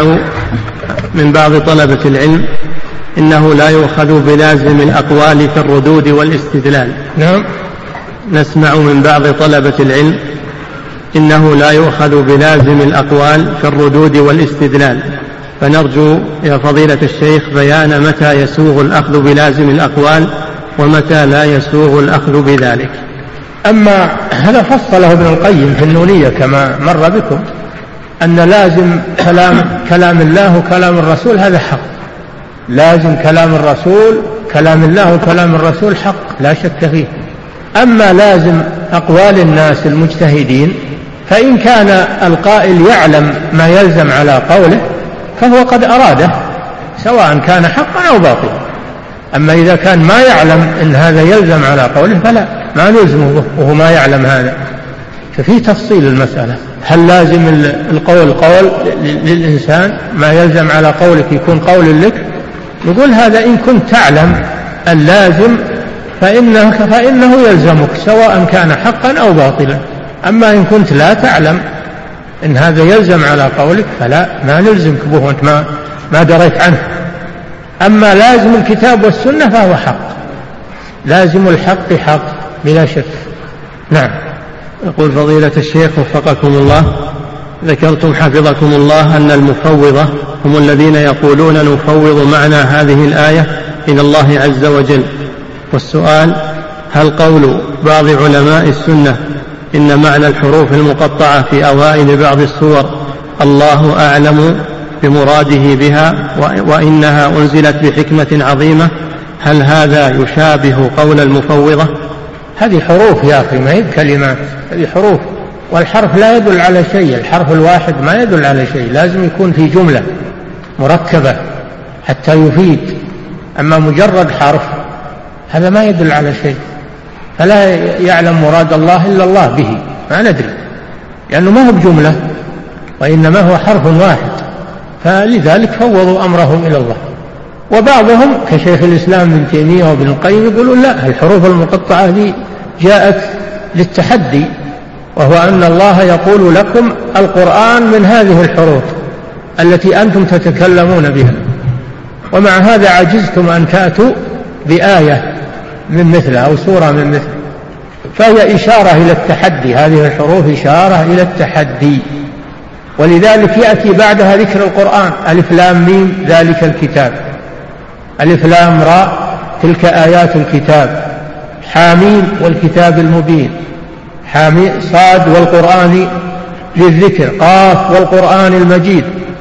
من بعض طلبة العلم إنه لا يؤخذ بلازم الأقوال في الردود والاستدلال. نعم. نسمع من بعض طلبة العلم إنه لا يؤخذ بلازم الأقوال في الردود والاستدلال، فنرجو يا فضيلة الشيخ بيان متى يسوغ الأخذ بلازم الأقوال ومتى لا يسوغ الأخذ بذلك. أما هذا فصله ابن القيم في النونية كما مر بكم، أن لازم كلام, كلام الله وكلام الرسول هذا حق، لازم كلام الرسول كلام الله وكلام الرسول حق لا شك فيه. أما لازم أقوال الناس المجتهدين فإن كان القائل يعلم ما يلزم على قوله فهو قد أراده سواء كان حقا أو باطلا. أما إذا كان ما يعلم إن هذا يلزم على قوله فلا، ما نلزمه وهو ما يعلم هذا. ففي تفصيل المسألة، هل لازم القول قول للإنسان ما يلزم على قولك يكون قول لك؟ نقول هذا إن كنت تعلم اللازم فإنه, فإنه يلزمك سواء كان حقا أو باطلا. أما إن كنت لا تعلم إن هذا يلزم على قولك فلا، ما نلزمك به وأنت ما, ما دريت عنه. أما لازم الكتاب والسنة فهو حق، لازم الحق حق بلا شك. نعم. يقول فضيلة الشيخ وفقكم الله، ذكرتم حفظكم الله أن المفوضة هم الذين يقولون نفوض معنى هذه الآية إلى الله عز وجل، والسؤال هل قول بعض علماء السنة إن معنى الحروف المقطعة في أوائل بعض السور الله أعلم بمراده بها وإنها أنزلت بحكمة عظيمة، هل هذا يشابه قول المفوضة؟ هذه حروف يا أخي، ما هي كلمات، هذه حروف، والحرف لا يدل على شيء، الحرف الواحد ما يدل على شيء، لازم يكون في جملة مركبة حتى يفيد. أما مجرد حرف هذا ما يدل على شيء، فلا يعلم مراد الله إلا الله به، ما ندري، لأنه ما هو بجملة وإنما هو حرف واحد، فلذلك فوضوا أمرهم إلى الله. وبعضهم كشيخ الإسلام ابن تيمية وابن القيم يقولون لا، الحروف المقطعة دي جاءت للتحدي، وهو أن الله يقول لكم القرآن من هذه الحروف التي أنتم تتكلمون بها، ومع هذا عجزتم أن تأتوا بآية من مثلها أو سورة من مثلها، فهي إشارة إلى التحدي، هذه الحروف إشارة إلى التحدي. ولذلك يأتي بعدها ذكر القرآن، ألف لام ميم ذلك الكتاب، ألف لام راء تلك آيات الكتاب، حاميم والكتاب المبين، حاميم صاد والقرآن للذكر، قاف والقرآن المجيد،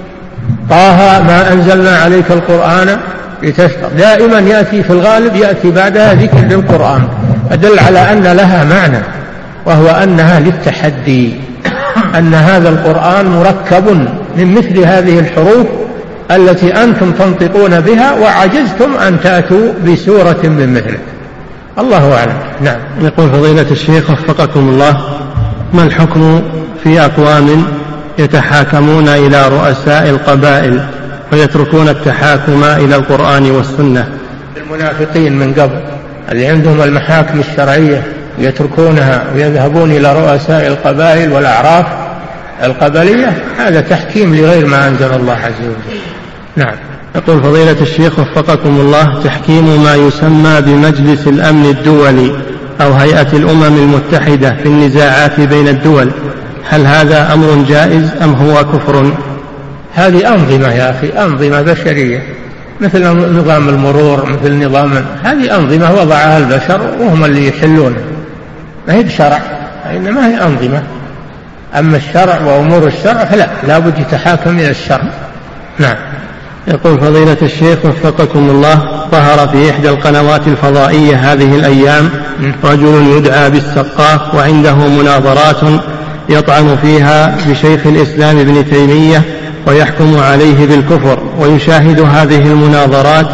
طه ما أنزلنا عليك القرآن لتشقى. دائما يأتي في الغالب يأتي بعدها ذكر للقرآن، أدل على أن لها معنى، وهو أنها للتحدي، أن هذا القرآن مركب من مثل هذه الحروف التي أنتم تنطقون بها وعجزتم أن تأتوا بسورة من مثله. الله أعلم. نعم. يقول فضيلة الشيخ وفقكم الله: ما الحكم في أقوام يتحاكمون إلى رؤساء القبائل ويتركون التحاكم إلى القرآن والسنة؟ المنافقين من قبل اللي عندهم المحاكم الشرعية يتركونها ويذهبون إلى رؤساء القبائل والأعراف القبلية، هذا تحكيم لغير ما أنزل الله عز وجل. نعم. يقول فضيلة الشيخ وفقكم الله: تحكيم ما يسمى بمجلس الأمن الدولي أو هيئة الأمم المتحدة في النزاعات بين الدول، هل هذا أمر جائز أم هو كفر؟ هذه أنظمة يا أخي، أنظمة بشرية مثل نظام المرور، مثل نظام، هذه أنظمة وضعها البشر وهم اللي يحلونها، ما هي بشرع، إنما هي أنظمة. أما الشرع وأمور الشرع فلا، لا بد يتحاكم إلى الشرع. نعم. يقول فضيلة الشيخ وفقكم الله: ظهر في إحدى القنوات الفضائية هذه الأيام رجل يدعى بالسقاف وعنده مناظرات يطعن فيها بشيخ الإسلام ابن تيمية ويحكم عليه بالكفر، ويشاهد هذه المناظرات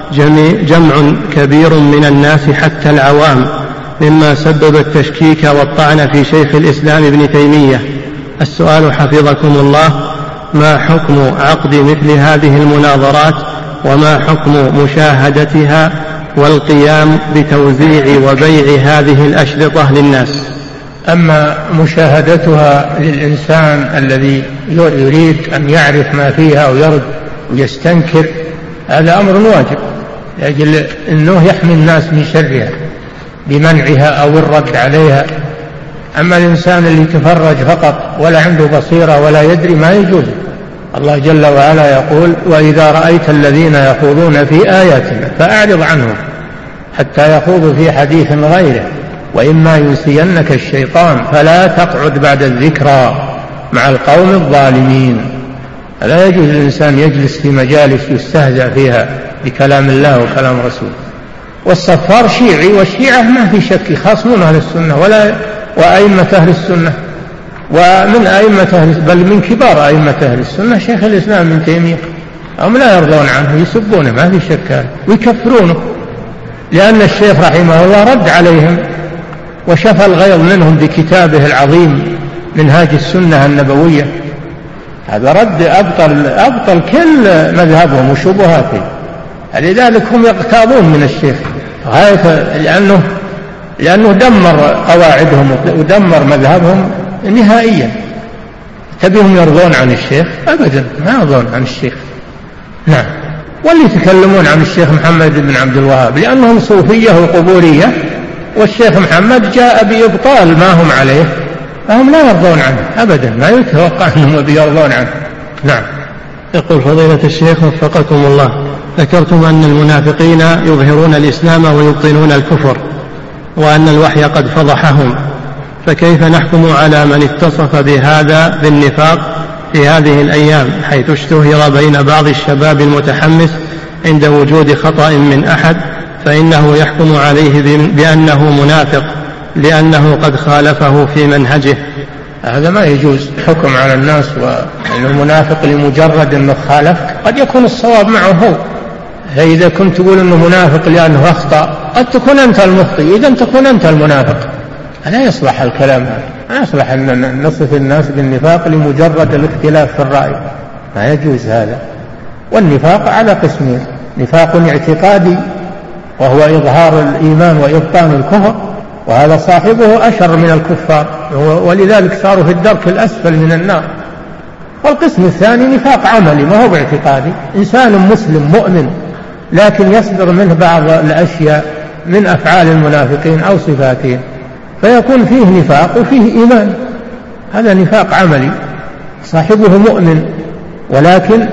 جمع كبير من الناس حتى العوام، مما سبب التشكيك والطعن في شيخ الإسلام ابن تيمية. السؤال حفظكم الله: ما حكم عقد مثل هذه المناظرات، وما حكم مشاهدتها والقيام بتوزيع وبيع هذه الأشرطة للناس؟ أما مشاهدتها للإنسان الذي يريد أن يعرف ما فيها ويرد ويستنكر، هذا أمر واجب لأجل أنه يحمي الناس من شرها بمنعها أو الرد عليها. أما الإنسان اللي يتفرج فقط ولا عنده بصيرة ولا يدري، ما يجوز. الله جل وعلا يقول: وإذا رأيت الذين يخوضون في آياتنا فأعرض عنهم حتى يخوضوا في حديث غيره وإما ينسينك الشيطان فلا تقعد بعد الذكرى مع القوم الظالمين. لا يجوز للإنسان يجلس في مجالس يستهزأ فيها بكلام الله وكلام رسوله. والصفار شيعي، والشيعة ما في شك يخاصمون أهل السنة ولا وأئمة أهل السنة، ومن أئمة أهل بل من كبار أئمة أهل السنة شيخ الإسلام ابن تيمية، هم لا يرضون عنه، يسبونه ما في شك ويكفرونه، لأن الشيخ رحمه الله رد عليهم وشفى الغيظ منهم بكتابه العظيم منهاج السنة النبوية. هذا رد أبطل, أبطل كل مذهبهم وشبهاتهم، لذلك هم يغتاظون من الشيخ غاية، لأنه, لأنه دمر قواعدهم ودمر مذهبهم نهائيا. تبيهم يرضون عن الشيخ؟ أبدا ما يرضون عن الشيخ. نعم. واللي يتكلمون عن الشيخ محمد بن عبد الوهاب لأنهم صوفية وقبورية، والشيخ محمد جاء بإبطال ما هم عليه، فهم لا يرضون عنه أبدا، ما يتوقع أنهم يرضون عنه. نعم. يقول فضيلة الشيخ وفقكم الله: ذكرتم أن المنافقين يظهرون الإسلام ويبطنون الكفر، وأن الوحي قد فضحهم، فكيف نحكم على من اتصف بهذا بالنفاق في هذه الأيام، حيث اشتهر بين بعض الشباب المتحمس عند وجود خطأ من أحد فإنه يحكم عليه بأنه منافق لأنه قد خالفه في منهجه؟ هذا ما يجوز حكم على الناس وأنه منافق لمجرد أنه خالفك، قد يكون الصواب معه هو. فإذا كنت تقول أنه منافق لأنه أخطأ، قد تكون أنت المخطئ، إذا تكون أنت المنافق. لا يصلح الكلام هذا، لا يصلح أن نصف الناس بالنفاق لمجرد الاختلاف في الرأي، ما يجوز هذا. والنفاق على قسمين: نفاق اعتقادي وهو إظهار الإيمان وإبطان الكفر، وهذا صاحبه أشر من الكفار، ولذلك صاروا في الدرك الأسفل من النار. والقسم الثاني نفاق عملي ما هو باعتقادي، إنسان مسلم مؤمن لكن يصدر منه بعض الأشياء من أفعال المنافقين أو صفاتهم، فيكون فيه نفاق وفيه إيمان، هذا نفاق عملي صاحبه مؤمن، ولكن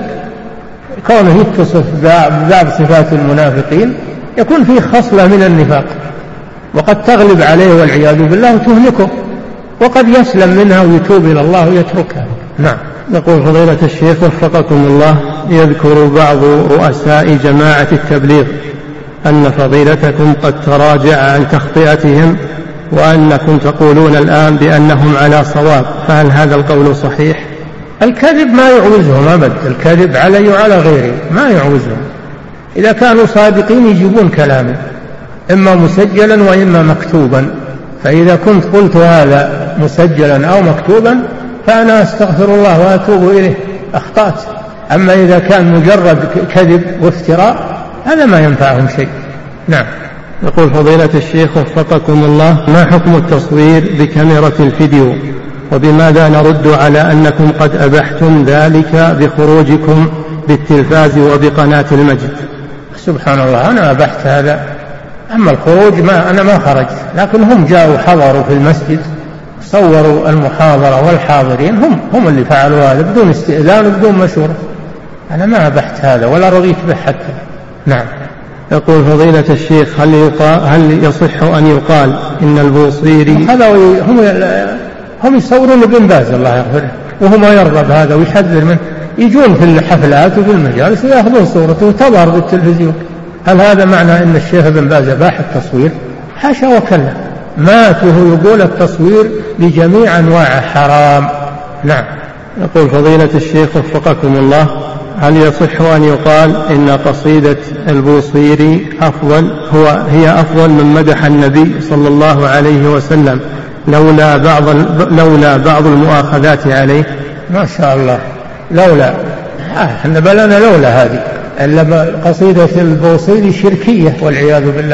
كونه يتصف ببعض صفات المنافقين يكون فيه خصلة من النفاق، وقد تغلب عليه والعياذ بالله وتهلكه، وقد يسلم منها ويتوب إلى الله ويتركها. نعم. يقول فضيلة الشيخ وفقكم الله: يذكر بعض رؤساء جماعة التبليغ أن فضيلتكم قد تراجع عن تخطئتهم وأنكم تقولون الآن بأنهم على صواب، فهل هذا القول صحيح؟ الكذب ما يعوزهم أبد، الكذب علي وعلى غيري ما يعوزهم. إذا كانوا صادقين يجيبون كلامه إما مسجلا وإما مكتوبا، فإذا كنت قلت هذا مسجلا أو مكتوبا فأنا أستغفر الله وأتوب إليه، أخطأت. أما إذا كان مجرد كذب وافتراء هذا ما ينفعهم شيء. نعم. يقول فضيلة الشيخ وفقكم الله: ما حكم التصوير بكاميرا الفيديو، وبماذا نرد على أنكم قد أبحتم ذلك بخروجكم بالتلفاز وبقناة المجد؟ سبحان الله، أنا أبحت هذا. أما الخروج ما أنا ما خرجت، لكن هم جاءوا حضروا في المسجد صوروا المحاضرة والحاضرين، هم هم اللي فعلوا هذا بدون استئذان وبدون مشورة. أنا ما أبحت هذا ولا رضيت به حتى. نعم. يقول فضيلة الشيخ: هل يقال هل يصح أن يقال إن البوصيري هذا هم هم يصورون ابن باز الله يغفره، وهو ما يرضى بهذا ويحذر منه، يجون في الحفلات وفي المجالس ويأخذون صورته وتظهر بالتلفزيون. هل هذا معنى أن الشيخ ابن باز أباح التصوير؟ حاشا وكلا، ماته يقول التصوير بجميع أنواعه حرام. نعم. يقول فضيلة الشيخ وفقكم الله: هل يصح أن يقال إن قصيدة البوصيري أفضل هو هي أفضل من مدح النبي صلى الله عليه وسلم لولا بعض لولا بعض المؤاخذات عليه؟ ما شاء الله، لولا احنا آه بلنا لولا هذه إلا قصيدة البوصيري شركية والعياذ بالله،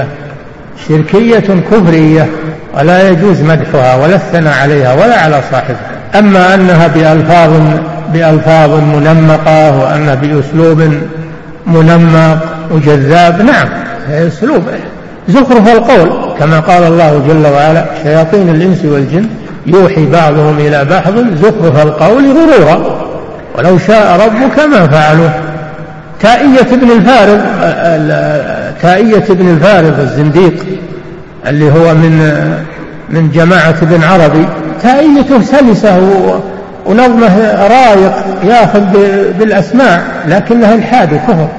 شركية كفرية ولا يجوز مدحها ولا الثناء عليها ولا على صاحبها. أما أنها بألفاظ بألفاظ منمقة وأنها بأسلوب منمق وجذاب، نعم أسلوب زخرف القول، كما قال الله جل وعلا: شياطين الإنس والجن يوحي بعضهم إلى بعض زخرف القول غرورا ولو شاء ربك ما فعلوه. تائية ابن الفارض تائية ابن الفارض الزنديق اللي هو من من جماعة ابن عربي، تائيته سلسة ونظمه رايق يأخذ بالأسماع، لكنها الحاد وكفر.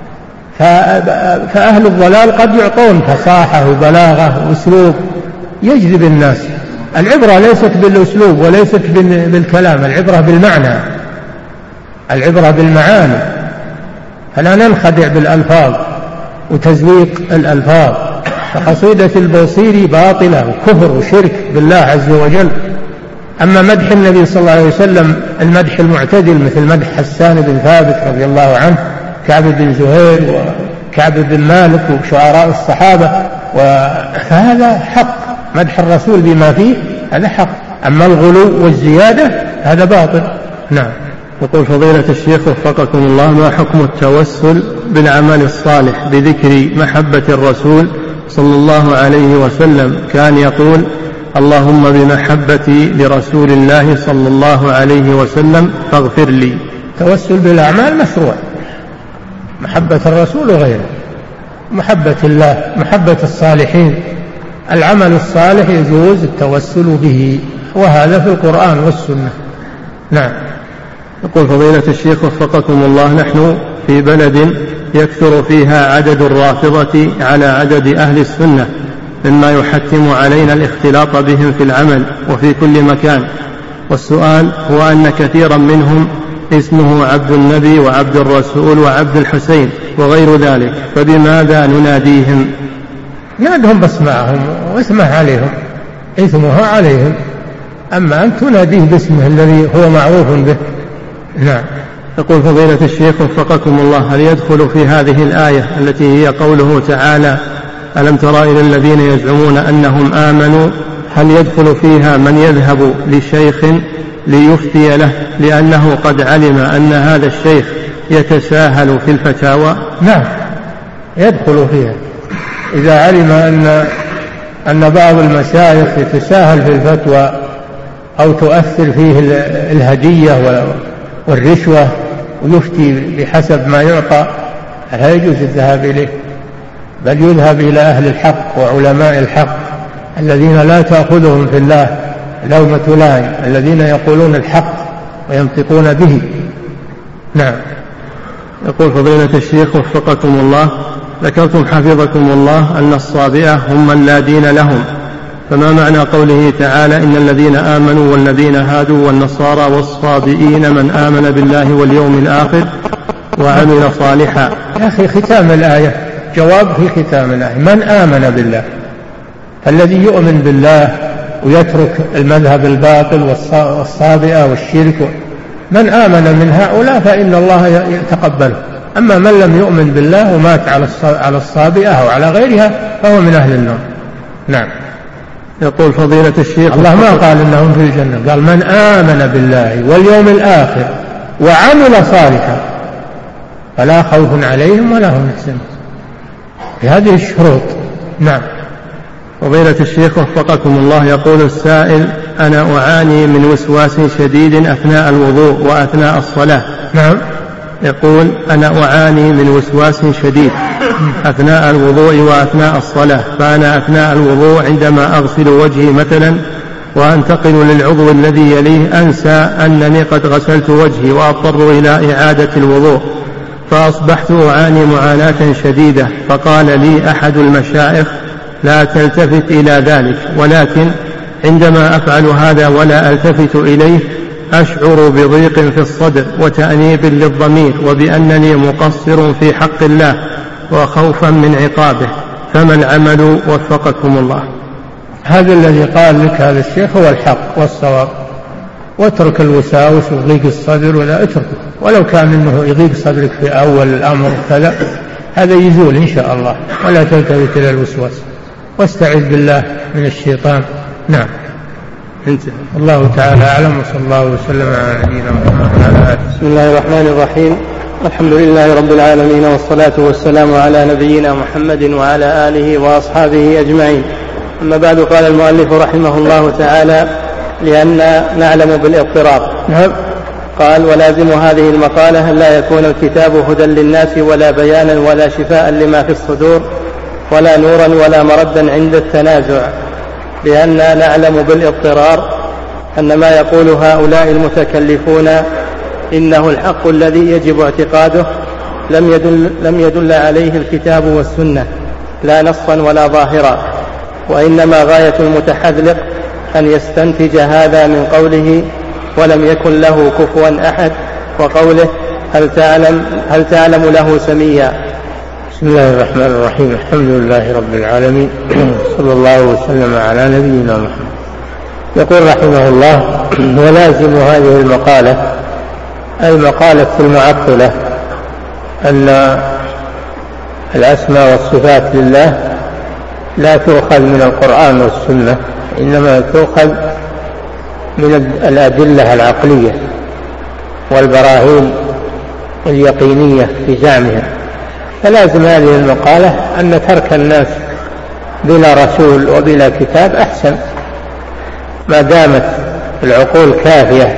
فأهل الضلال قد يعطون فصاحة وبلاغة وأسلوب يجذب الناس. العبرة ليست بالأسلوب وليست بالكلام، العبرة بالمعنى، العبرة بالمعاني، فلا ننخدع بالألفاظ وتزويق الألفاظ. فقصيدة البوصيري باطلة وكفر وشرك بالله عز وجل. أما مدح النبي صلى الله عليه وسلم المدح المعتدل مثل مدح حسان بن ثابت رضي الله عنه، كعب بن زهير وكعب بن مالك وشعراء الصحابة، فهذا حق، مدح الرسول بما فيه هذا حق. أما الغلو والزيادة هذا باطل. نعم. يقول فضيلة الشيخ وفقكم الله: ما حكم التوسل بالعمل الصالح بذكر محبة الرسول صلى الله عليه وسلم؟ كان يقول: اللهم بمحبتي لرسول الله صلى الله عليه وسلم فاغفر لي. التوسل بالأعمال مشروع، محبة الرسول وغيره، محبة الله، محبة الصالحين، العمل الصالح يجوز التوسل به، وهذا في القرآن والسنة. نعم. يقول فضيلة الشيخ وفقكم الله: نحن في بلد يكثر فيها عدد الرافضة على عدد أهل السنة، مما يحتم علينا الاختلاط بهم في العمل وفي كل مكان، والسؤال هو أن كثيرا منهم اسمه عبد النبي وعبد الرسول وعبد الحسين وغير ذلك، فبماذا نناديهم؟ نادهم باسمعهم واسمه عليهم، اسمه عليهم، أما أن تناديه باسمه الذي هو معروف به. نعم. يقول فضيلة الشيخ وفقكم الله: هل يدخل في هذه الآية التي هي قوله تعالى: ألم تر إلى الذين يزعمون أنهم آمنوا، هل يدخل فيها من يذهب لشيخ ليفتي له لأنه قد علم أن هذا الشيخ يتساهل في الفتاوى؟ نعم يدخل فيها، إذا علم أن أن بعض المشايخ يتساهل في الفتوى أو تؤثر فيه الهدية والرشوة ويفتي بحسب ما يعطى، لا يجوز الذهاب إليه، بل يذهب إلى أهل الحق وعلماء الحق الذين لا تأخذهم في الله لومة لائم، الذين يقولون الحق وينطقون به. نعم. يقول فضيلة الشيخ وفقكم الله: ذكرتم حفظكم الله أن الصابئة هم من لا دين لهم، فما معنى قوله تعالى إن الذين آمنوا والذين هادوا والنصارى والصابئين من آمن بالله واليوم الآخر وعمل صالحا؟ يا أخي ختام الآية جواب في ختام الآية من آمن بالله، فالذي يؤمن بالله ويترك المذهب الباطل والصابئة والشرك من آمن من هؤلاء فإن الله يتقبله. أما من لم يؤمن بالله ومات على الصابئة أو على غيرها فهو من أهل النار. نعم. يقول فضيلة الشيخ الله ما قال إنهم في الجنة، قال من آمن بالله واليوم الآخر وعمل صالحا فلا خوف عليهم ولا هم يحزنون، بهذه الشروط. نعم. فضيلة الشيخ وفقكم الله، يقول السائل أنا أعاني من وسواس شديد أثناء الوضوء وأثناء الصلاة. نعم. يقول أنا أعاني من وسواس شديد أثناء الوضوء وأثناء الصلاة، فأنا أثناء الوضوء عندما أغسل وجهي مثلا وأنتقل للعضو الذي يليه أنسى أنني قد غسلت وجهي وأضطر إلى إعادة الوضوء، فأصبحت أعاني معاناة شديدة. فقال لي أحد المشايخ لا تلتفت إلى ذلك، ولكن عندما أفعل هذا ولا ألتفت إليه أشعر بضيق في الصدر وتأنيب للضمير وبأنني مقصر في حق الله وخوفا من عقابه، فما العمل وفقكم الله؟ هذا الذي قال لك هذا الشيخ هو الحق والصواب، واترك الوساوس وضيق الصدر ولا اتركه، ولو كان انه يضيق صدرك في اول الامر كذا هذا يزول ان شاء الله، ولا تلتفت الى الوسواس واستعذ بالله من الشيطان. نعم. انتهى. الله تعالى اعلم، وصلى الله وسلم على نبينا محمد وعلى اله. بسم الله الرحمن الرحيم، الحمد لله رب العالمين، والصلاة والسلام على نبينا محمد وعلى آله وأصحابه أجمعين. أما بعد، قال المؤلف رحمه الله تعالى لأن نعلم بالاضطراب. نعم. قال ولازم هذه المقالة لا يكون الكتاب هدى للناس ولا بيانا ولا شفاء لما في الصدور ولا نورا ولا مردا عند التنازع، لأننا نعلم بالاضطرار أن ما يقول هؤلاء المتكلفون إنه الحق الذي يجب اعتقاده لم يدل, لم يدل عليه الكتاب والسنة لا نصا ولا ظاهرا، وإنما غاية المتحذلق أن يستنتج هذا من قوله ولم يكن له كفوا أحد، وقوله هل تعلم, هل تعلم له سميا. بسم الله الرحمن الرحيم، الحمد لله رب العالمين، صلى الله وسلم على نبينا محمد. يقول رحمه الله ولازم هذه المقالة أي مقالة المعطلة أن الأسماء والصفات لله لا تؤخذ من القرآن والسنة، إنما تؤخذ من الأدلة العقلية والبراهين اليقينية في زعمها. فلازم هذه المقالة أن ترك الناس بلا رسول وبلا كتاب أحسن، ما دامت العقول كافية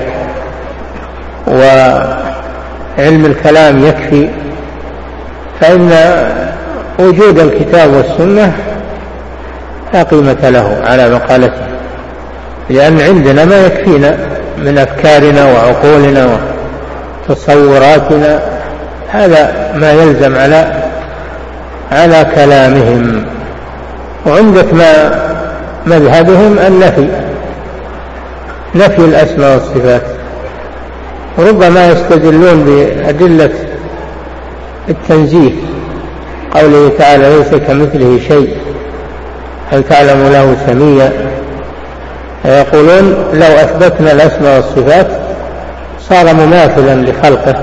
وعلم الكلام يكفي، فإن وجود الكتاب والسنة لا قيمة له على مقالته، لأن عندنا ما يكفينا من أفكارنا وعقولنا وتصوراتنا، هذا ما يلزم على على كلامهم. وعندك ما مذهبهم النفي، نفي الأسماء والصفات، ربما يستدلون بأدلة التنزيه، قوله تعالى ليس كمثله شيء هل تعلم له سميا، فيقولون لو أثبتنا الأسماء والصفات صار مماثلا لخلقه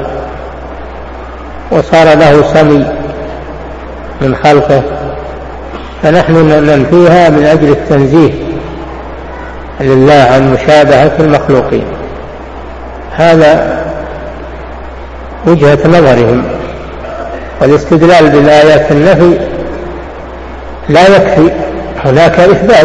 وصار له سمي من خلقه، فنحن ننفيها من أجل التنزيه لله عن مشابهة المخلوقين. هذا وجهة نظرهم، والاستدلال بالآيات النفي لا يكفي، هناك إثبات.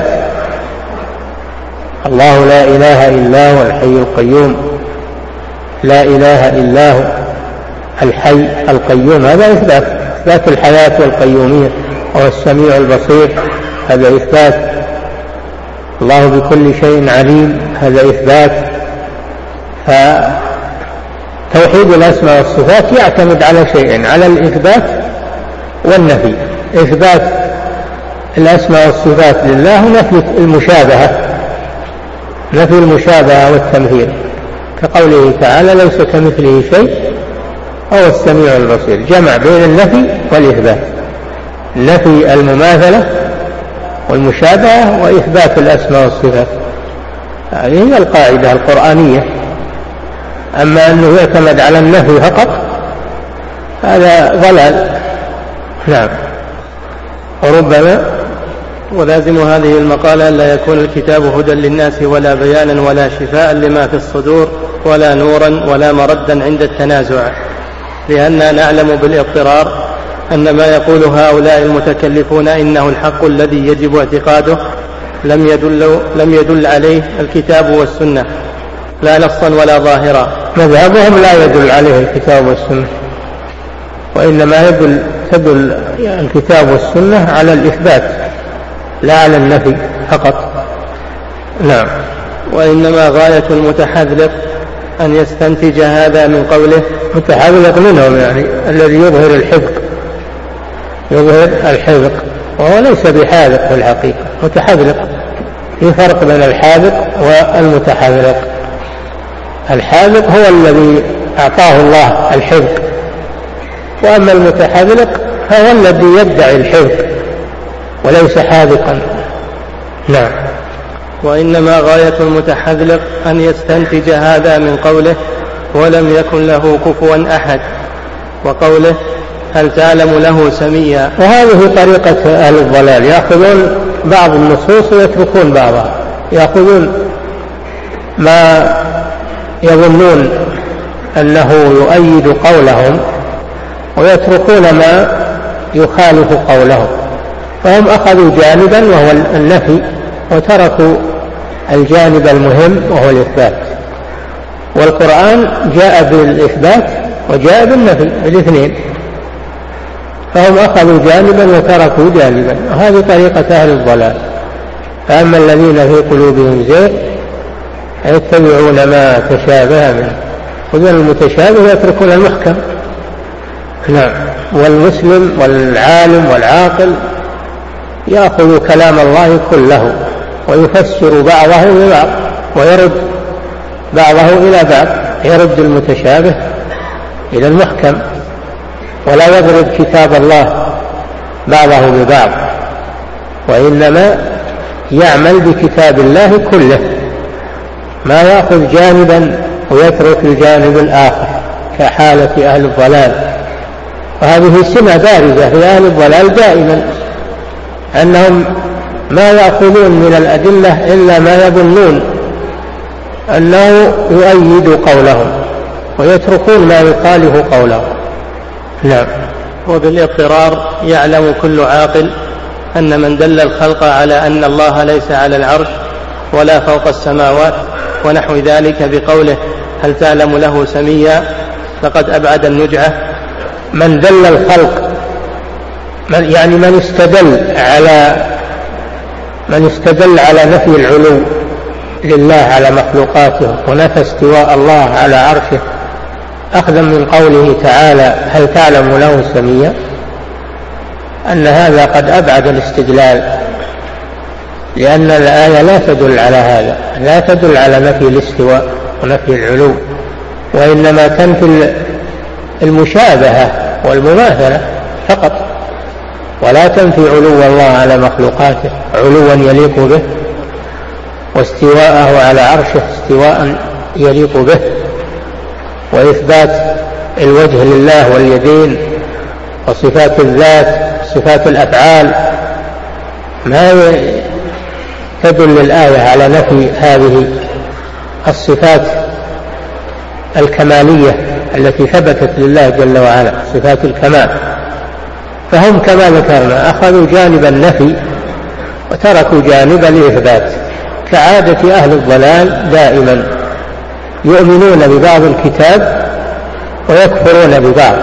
الله لا إله إلا هو الحي القيوم، لا إله إلا هو الحي القيوم، هذا إثبات، إثبات الحياة والقيومية. وهو السميع البصير، هذا إثبات. الله بكل شيء عليم، هذا إثبات. فتوحيد الأسماء والصفات يعتمد على شيئين، على الإثبات والنفي. إثبات الأسماء والصفات لله نفي المشابهة نفي المشابهة والتمثيل، كقوله تعالى ليس كمثله شيء هو السميع البصير، جمع بين النفي والإثبات، نفي المماثلة والمشابهة وإثبات الأسماء والصفات. هذه هي القاعدة القرآنية. أما أنه يعتمد على النفي فقط هذا ضلال. نعم. وربما ولازم هذه المقالة لا يكون الكتاب هدى للناس ولا بيانا ولا شفاء لما في الصدور ولا نورا ولا مردا عند التنازع، لأننا نعلم بالاضطرار أن ما يقول هؤلاء المتكلفون إنه الحق الذي يجب اعتقاده لم يدل, لم يدل عليه الكتاب والسنة لا نصا ولا ظاهرا. مذهبهم لا يدل عليه الكتاب والسنة، وإنما يدل تدل الكتاب والسنة على الإثبات لا على النفي فقط. نعم. وإنما غاية المتحذلق أن يستنتج هذا من قوله. متحذلق منهم يعني الذي يظهر الحذق يظهر الحذق وهو ليس بحاذق في الحقيقة، متحذلق. في فرق بين الحاذق والمتحذلق. الحاذق هو الذي أعطاه الله الحذق، وأما المتحذلق هو الذي يدعي الحذق وليس حاذقا. نعم. وإنما غاية المتحذلق أن يستنتج هذا من قوله ولم يكن له كفوا أحد، وقوله هل تعلم له سميا. وهذه طريقة أهل الضلال، يأخذون بعض النصوص ويتركون بعضها، يأخذون ما يظنون أنه يؤيد قولهم ويتركون ما يخالف قولهم، فهم أخذوا جانبا وهو النفي وتركوا الجانب المهم وهو الإثبات. والقرآن جاء بالإثبات وجاء بالنفي الاثنين، فهم أخذوا جانبا وتركوا جانبا، وهذه طريقة أهل الضلال. فأما الذين في قلوبهم زيغ يتبعون ما تشابه منه، يأخذون المتشابه ويتركون المحكم. نعم. والمسلم والعالم والعاقل يأخذ كلام الله كله ويفسر بعضه ببعض ويرد بعضه إلى بعض، يرد المتشابه إلى المحكم، ولا يضرب كتاب الله بعضه ببعض، وإنما يعمل بكتاب الله كله، ما يأخذ جانبا ويترك الجانب الآخر كحالة أهل الضلال. وهذه سمة بارزة في أهل الضلال دائما، أنهم ما يأخذون من الأدلة إلا ما يظنون أنه يؤيد قولهم ويتركون ما يخالف قولهم. نعم. وبالاضطرار يعلم كل عاقل أن من دل الخلق على أن الله ليس على العرش ولا فوق السماوات ونحو ذلك بقوله هل تعلم له سميا فقد أبعد النجعة. من دل الخلق من يعني من استدل على من استدل على نفي العلو لله على مخلوقاته ونفى استواء الله على عرشه أخذا من قوله تعالى هل تعلم له سميا، أن هذا قد أبعد الاستدلال، لأن الآية لا تدل على هذا، لا تدل على نفي الاستواء ونفي العلو، وإنما تنفي المشابهة والمماثلة فقط، ولا تنفي علو الله على مخلوقاته علوا يليق به، واستواءه على عرشه استواء يليق به، وإثبات الوجه لله واليدين وصفات الذات صفات الأفعال. ما تدل الآية على نفي هذه الصفات الكمالية التي ثبتت لله جل وعلا، صفات الكمال. فهم كما ذكرنا أخذوا جانب النفي وتركوا جانب الإثبات، كعادة أهل الضلال دائما، يؤمنون ببعض الكتاب ويكفرون ببعض،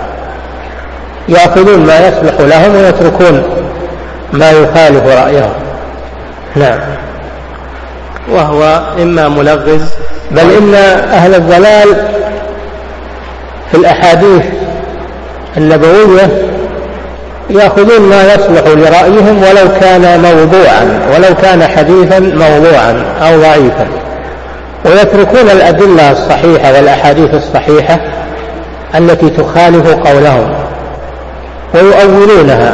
يأخذون ما يصلح لهم ويتركون ما يخالف رأيهم. نعم. وهو إما ملغز، بل إن أهل الضلال في الأحاديث النبوية يأخذون ما يصلح لرأيهم ولو كان موضوعا، ولو كان حديثا موضوعا أو ضعيفا، ويتركون الأدلة الصحيحة والأحاديث الصحيحة التي تخالف قولهم، ويؤولونها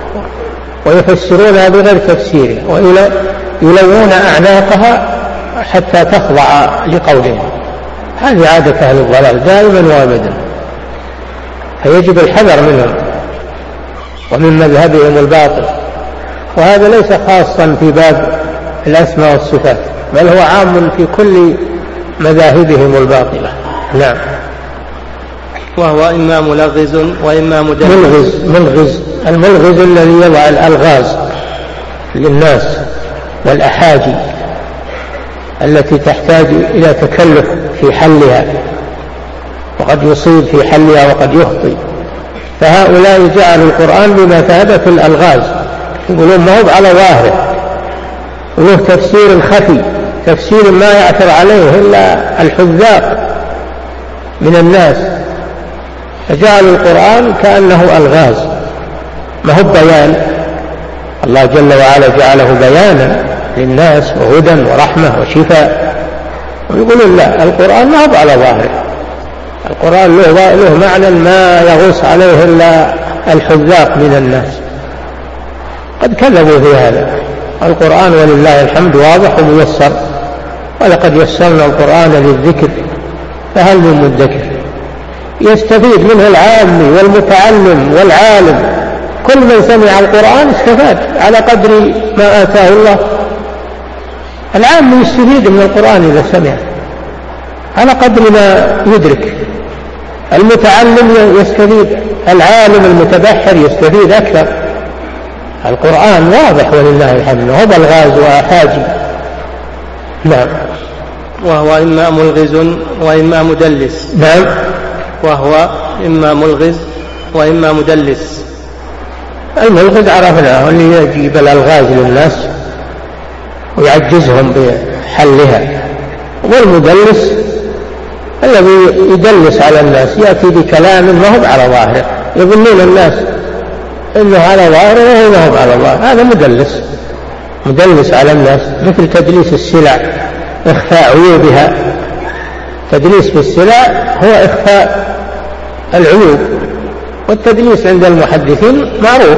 ويفسرونها بغير تفسيره، ويلوون أعناقها حتى تخضع لقولهم. هذه عادة أهل الضلال دائما وابدا، فيجب الحذر منهم ومن مذهبهم الباطل. وهذا ليس خاصا في باب الأسماء والصفات، بل هو عام في كل مذاهبهم الباطلة. نعم. وهو إما ملغز وإما مدلس. ملغز, ملغز الملغز الذي يضع الألغاز للناس والأحاجي التي تحتاج إلى تكلف في حلها، وقد يصيب في حلها وقد يخطئ. فهؤلاء جعلوا القرآن بمثابة الألغاز، يقولون ما هو على ظاهره، وله تفسير خفي، تفسير ما يعثر عليه إلا الحذاق من الناس، فجعلوا القرآن كأنه ألغاز ما هو بيان. الله جل وعلا جعله بيانا للناس وهدى ورحمة وشفاء، ويقولون لا، القرآن ما هو على ظاهره، القرآن له, له معنى ما يغوص عليه إلا الحذاق من الناس. قد كذبوا في هذا. القرآن ولله الحمد واضح وميسر، ولقد يسرنا القرآن للذكر فهل من مدكر. يستفيد منه العامي والمتعلم والعالم، كل من سمع القرآن استفاد على قدر ما آتاه الله. العامي يستفيد من القرآن إذا سمع على قدر ما يدرك، المتعلم يستفيد، العالم المتبحر يستفيد أكثر. القرآن واضح ولله الحمد، هو الغاز وحاجي. نعم. وهو إما ملغز وإما مدلس. نعم. وهو إما ملغز وإما مدلس. الملغز عرفناه، اللي يجيب الألغاز للناس ويعجزهم بحلها. والمدلس الذي يدلس على الناس، يأتي بكلام ما هو على ظاهره، يظنون الناس إنه على ظاهره وهو ما هو على ظاهره، هذا مدلس، مدلس على الناس، مثل تدليس السلع، إخفاء عيوبها. تدليس بالسلع هو إخفاء العيوب، والتدليس عند المحدثين معروف،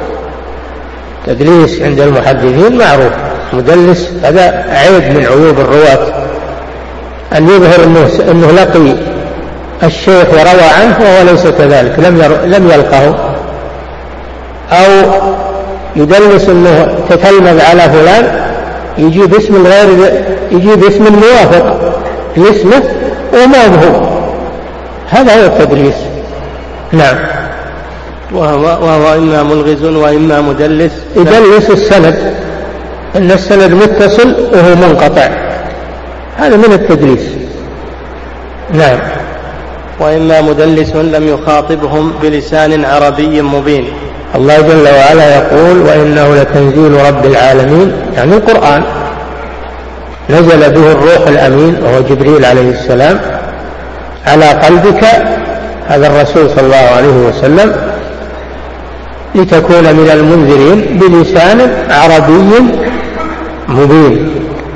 تدليس عند المحدثين معروف. مدلس هذا عيب من عيوب الرواة، أن يظهر إنه, إنه لقي الشيخ وروى عنه وهو ليس كذلك، لم, لم يلقه، أو يدلس إنه تتلمذ على فلان، يجيب اسم غير، يجيب اسم موافق لاسمه وما هو، هذا هو التدليس. نعم. وهو, وهو إما ملغز وإما مدلس. يدلس السند، إن السند متصل وهو منقطع، هذا من التدليس. نعم. وإما مدلس لم يخاطبهم بلسان عربي مبين. الله جل وعلا يقول وإنه لتنزيل رب العالمين، يعني القرآن نزل به الروح الأمين وهو جبريل عليه السلام على قلبك، هذا الرسول صلى الله عليه وسلم، لتكون من المنذرين بلسان عربي مبين.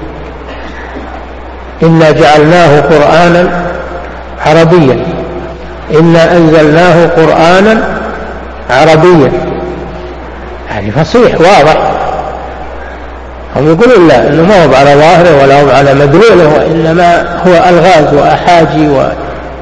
إنا جعلناه قرآنا عربيا، إنا أنزلناه قرآنا عربيا، يعني فصيح واضح. هم يقولون لا، إنه ما هو على ظاهره ولا هو على مدلوله، وإنما هو ألغاز وأحاجي، و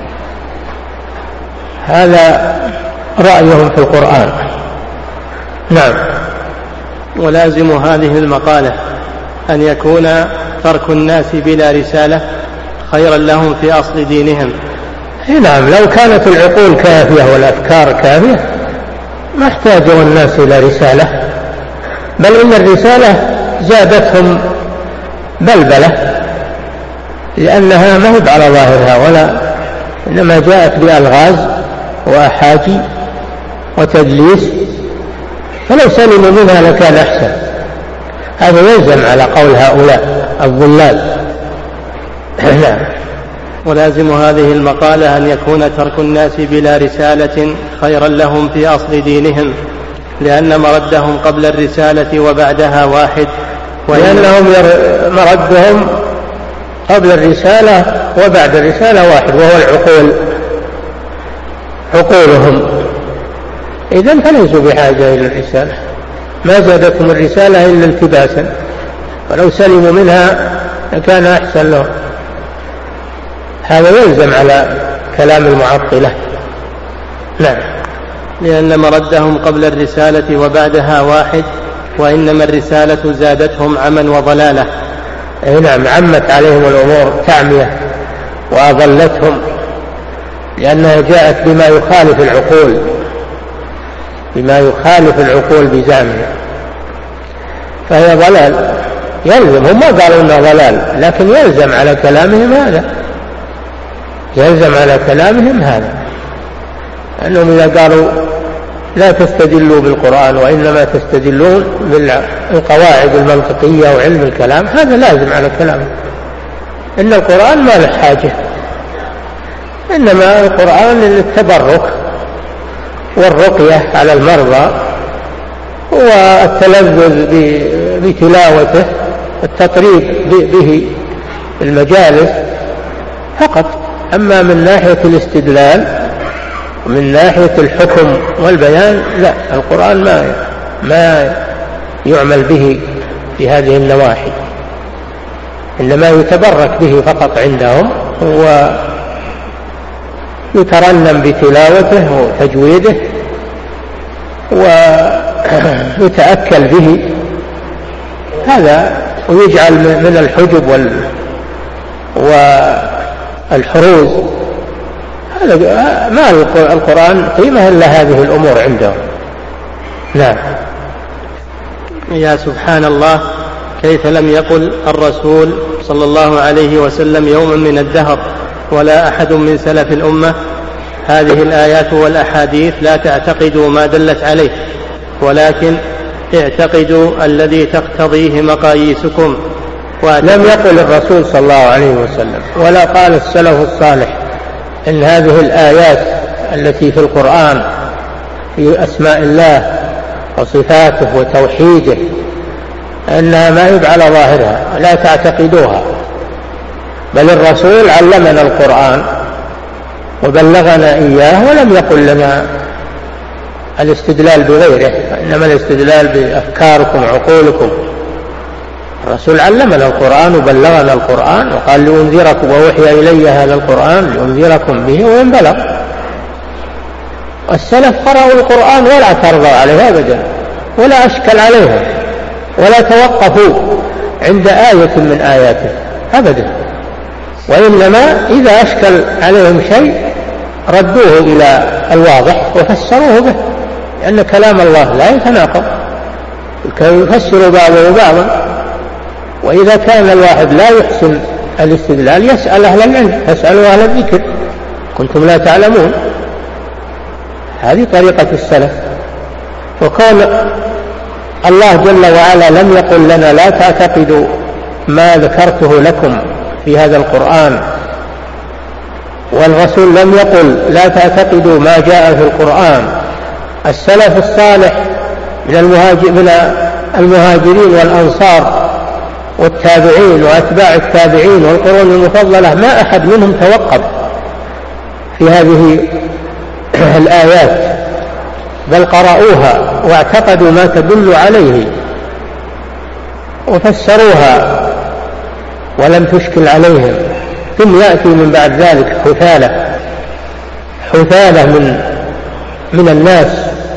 هذا رأيهم في القرآن. نعم. ولازم هذه المقالة أن يكون ترك الناس بلا رسالة خيرا لهم في أصل دينهم. نعم، لو كانت العقول كافية والأفكار كافية ما احتاجوا الناس إلى رسالة، بل إن الرسالة زادتهم بلبلة، لأنها ما هي على ظاهرها، ولا إنما جاءت بألغاز وأحاجي وتدليس، فلو سلموا منها لكان أحسن. هذا يلزم على قول هؤلاء الضلال. ولازم هذه المقالة أن يكون ترك الناس بلا رسالة خيرا لهم في أصل دينهم. لأن مردهم قبل الرسالة وبعدها واحد، لأنهم مردهم قبل الرسالة وبعد الرسالة واحد، وهو العقول، عقولهم. إذن فليسوا بحاجة إلى الرسالة، ما زادتهم الرسالة إلا التباسا، ولو سلموا منها لكان أحسن لهم. هذا يلزم على كلام المعطلة. نعم. لأن مردهم قبل الرسالة وبعدها واحد، وإنما الرسالة زادتهم عما وضلالة. أي نعم، عمت عليهم الأمور تعمية وأضلتهم، لأنها جاءت بما يخالف العقول، بما يخالف العقول بزعمها، فهي ضلال. يلزم، هم ما قالوا إنه ضلال، لكن يلزم على كلامهم هذا، يلزم على كلامهم هذا، أنهم إذا قالوا لا تستدلوا بالقرآن وإنما تستدلون بالقواعد المنطقية وعلم الكلام، هذا لازم على كلامهم. إن القرآن ما له حاجة، إنما القرآن للتبرك والرقية على المرضى والتلذذ بتلاوته، التطريب به المجالس فقط. أما من ناحية الاستدلال ومن ناحية الحكم والبيان لا، القرآن ما ما يعمل به في هذه النواحي، إنما يتبرك به فقط عندهم، ويترنم بتلاوته وتجويده ويتأكل به هذا، ويجعل من الحجب والحروز. هذا ما القرآن قيمة إلا هذه الأمور عندهم. نعم. يا سبحان الله، كيف لم يقل الرسول صلى الله عليه وسلم يوما من الدهر ولا أحد من سلف الأمة هذه الآيات والأحاديث لا تعتقدوا ما دلت عليه، ولكن اعتقدوا الذي تقتضيه مقاييسكم. لم يقل الرسول صلى الله عليه وسلم ولا قال السلف الصالح إن هذه الآيات التي في القرآن في أسماء الله وصفاته وتوحيده أنها ما يبقى على ظاهرها، لا تعتقدوها، بل الرسول علمنا القرآن وبلغنا إياه، ولم يقل لنا الاستدلال بغيره، إنما الاستدلال بأفكاركم عقولكم. الرسول علمنا القرآن وبلغنا القرآن وقال لأنذركم ووحي إلي هذا القرآن لأنذركم به وإن بلغ. والسلف قرأوا القرآن ولا اعترضوا عليه أبدا ولا أشكل عليها ولا توقفوا عند آية من آياته أبدا، وإنما إذا أشكل عليهم شيء ردوه إلى الواضح وفسروه به، لأن كلام الله لا يتناقض، يفسر بعضه بعضا. وإذا كان الواحد لا يحسن الاستدلال يسأل أهل العلم، فاسألوا أهل الذكر كنتم لا تعلمون. هذه طريقة السلف. وكون الله جل وعلا لم يقل لنا لا تعتقدوا ما ذكرته لكم في هذا القرآن، والرسول لم يقل لا تعتقدوا ما جاء في القرآن، السلف الصالح من المهاجرين والأنصار والتابعين وأتباع التابعين والقرون المفضلة ما أحد منهم توقف في هذه الآيات، بل قرأوها واعتقدوا ما تدل عليه وفسروها ولم تشكل عليهم. ثم يأتي من بعد ذلك حثالة حثالة من من الناس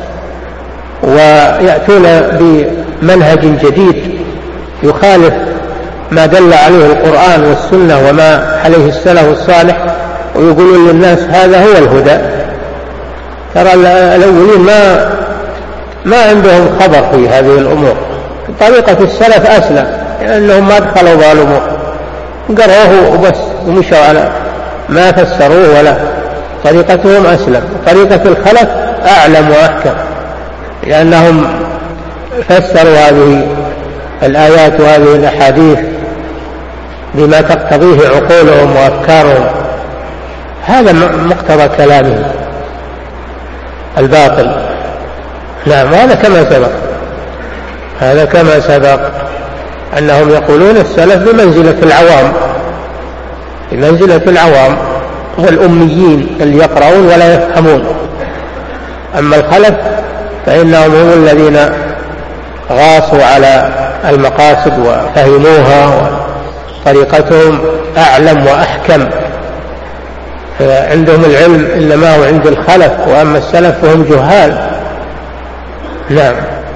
ويأتون بمنهج جديد يخالف ما دل عليه القرآن والسنة وما عليه السلف الصالح، ويقولون للناس هذا هو الهدى. ترى الأولين ما ما عندهم خبر في هذه الأمور. طريقة السلف أسلم، لأنهم ما دخلوا بالأمور، قرأوه وبس ومشوا على ما فسروه، ولا طريقتهم أسلم. طريقة الخلف أعلم وأحكم، لأنهم فسروا هذه الآيات وهذه الأحاديث بما تقتضيه عقولهم وأفكارهم. هذا مقتضى كلامهم الباطل. نعم، هذا كما سبق هذا كما سبق أنهم يقولون السلف بمنزلة العوام بمنزلة العوام والأميين اللي يقرؤون ولا يفهمون. أما الخلف فإنهم هم الذين غاصوا على المقاصد وفهموها وطريقتهم أعلم وأحكم، عندهم العلم إنما هو عند الخلف، وأما السلف فهم جهال. نعم.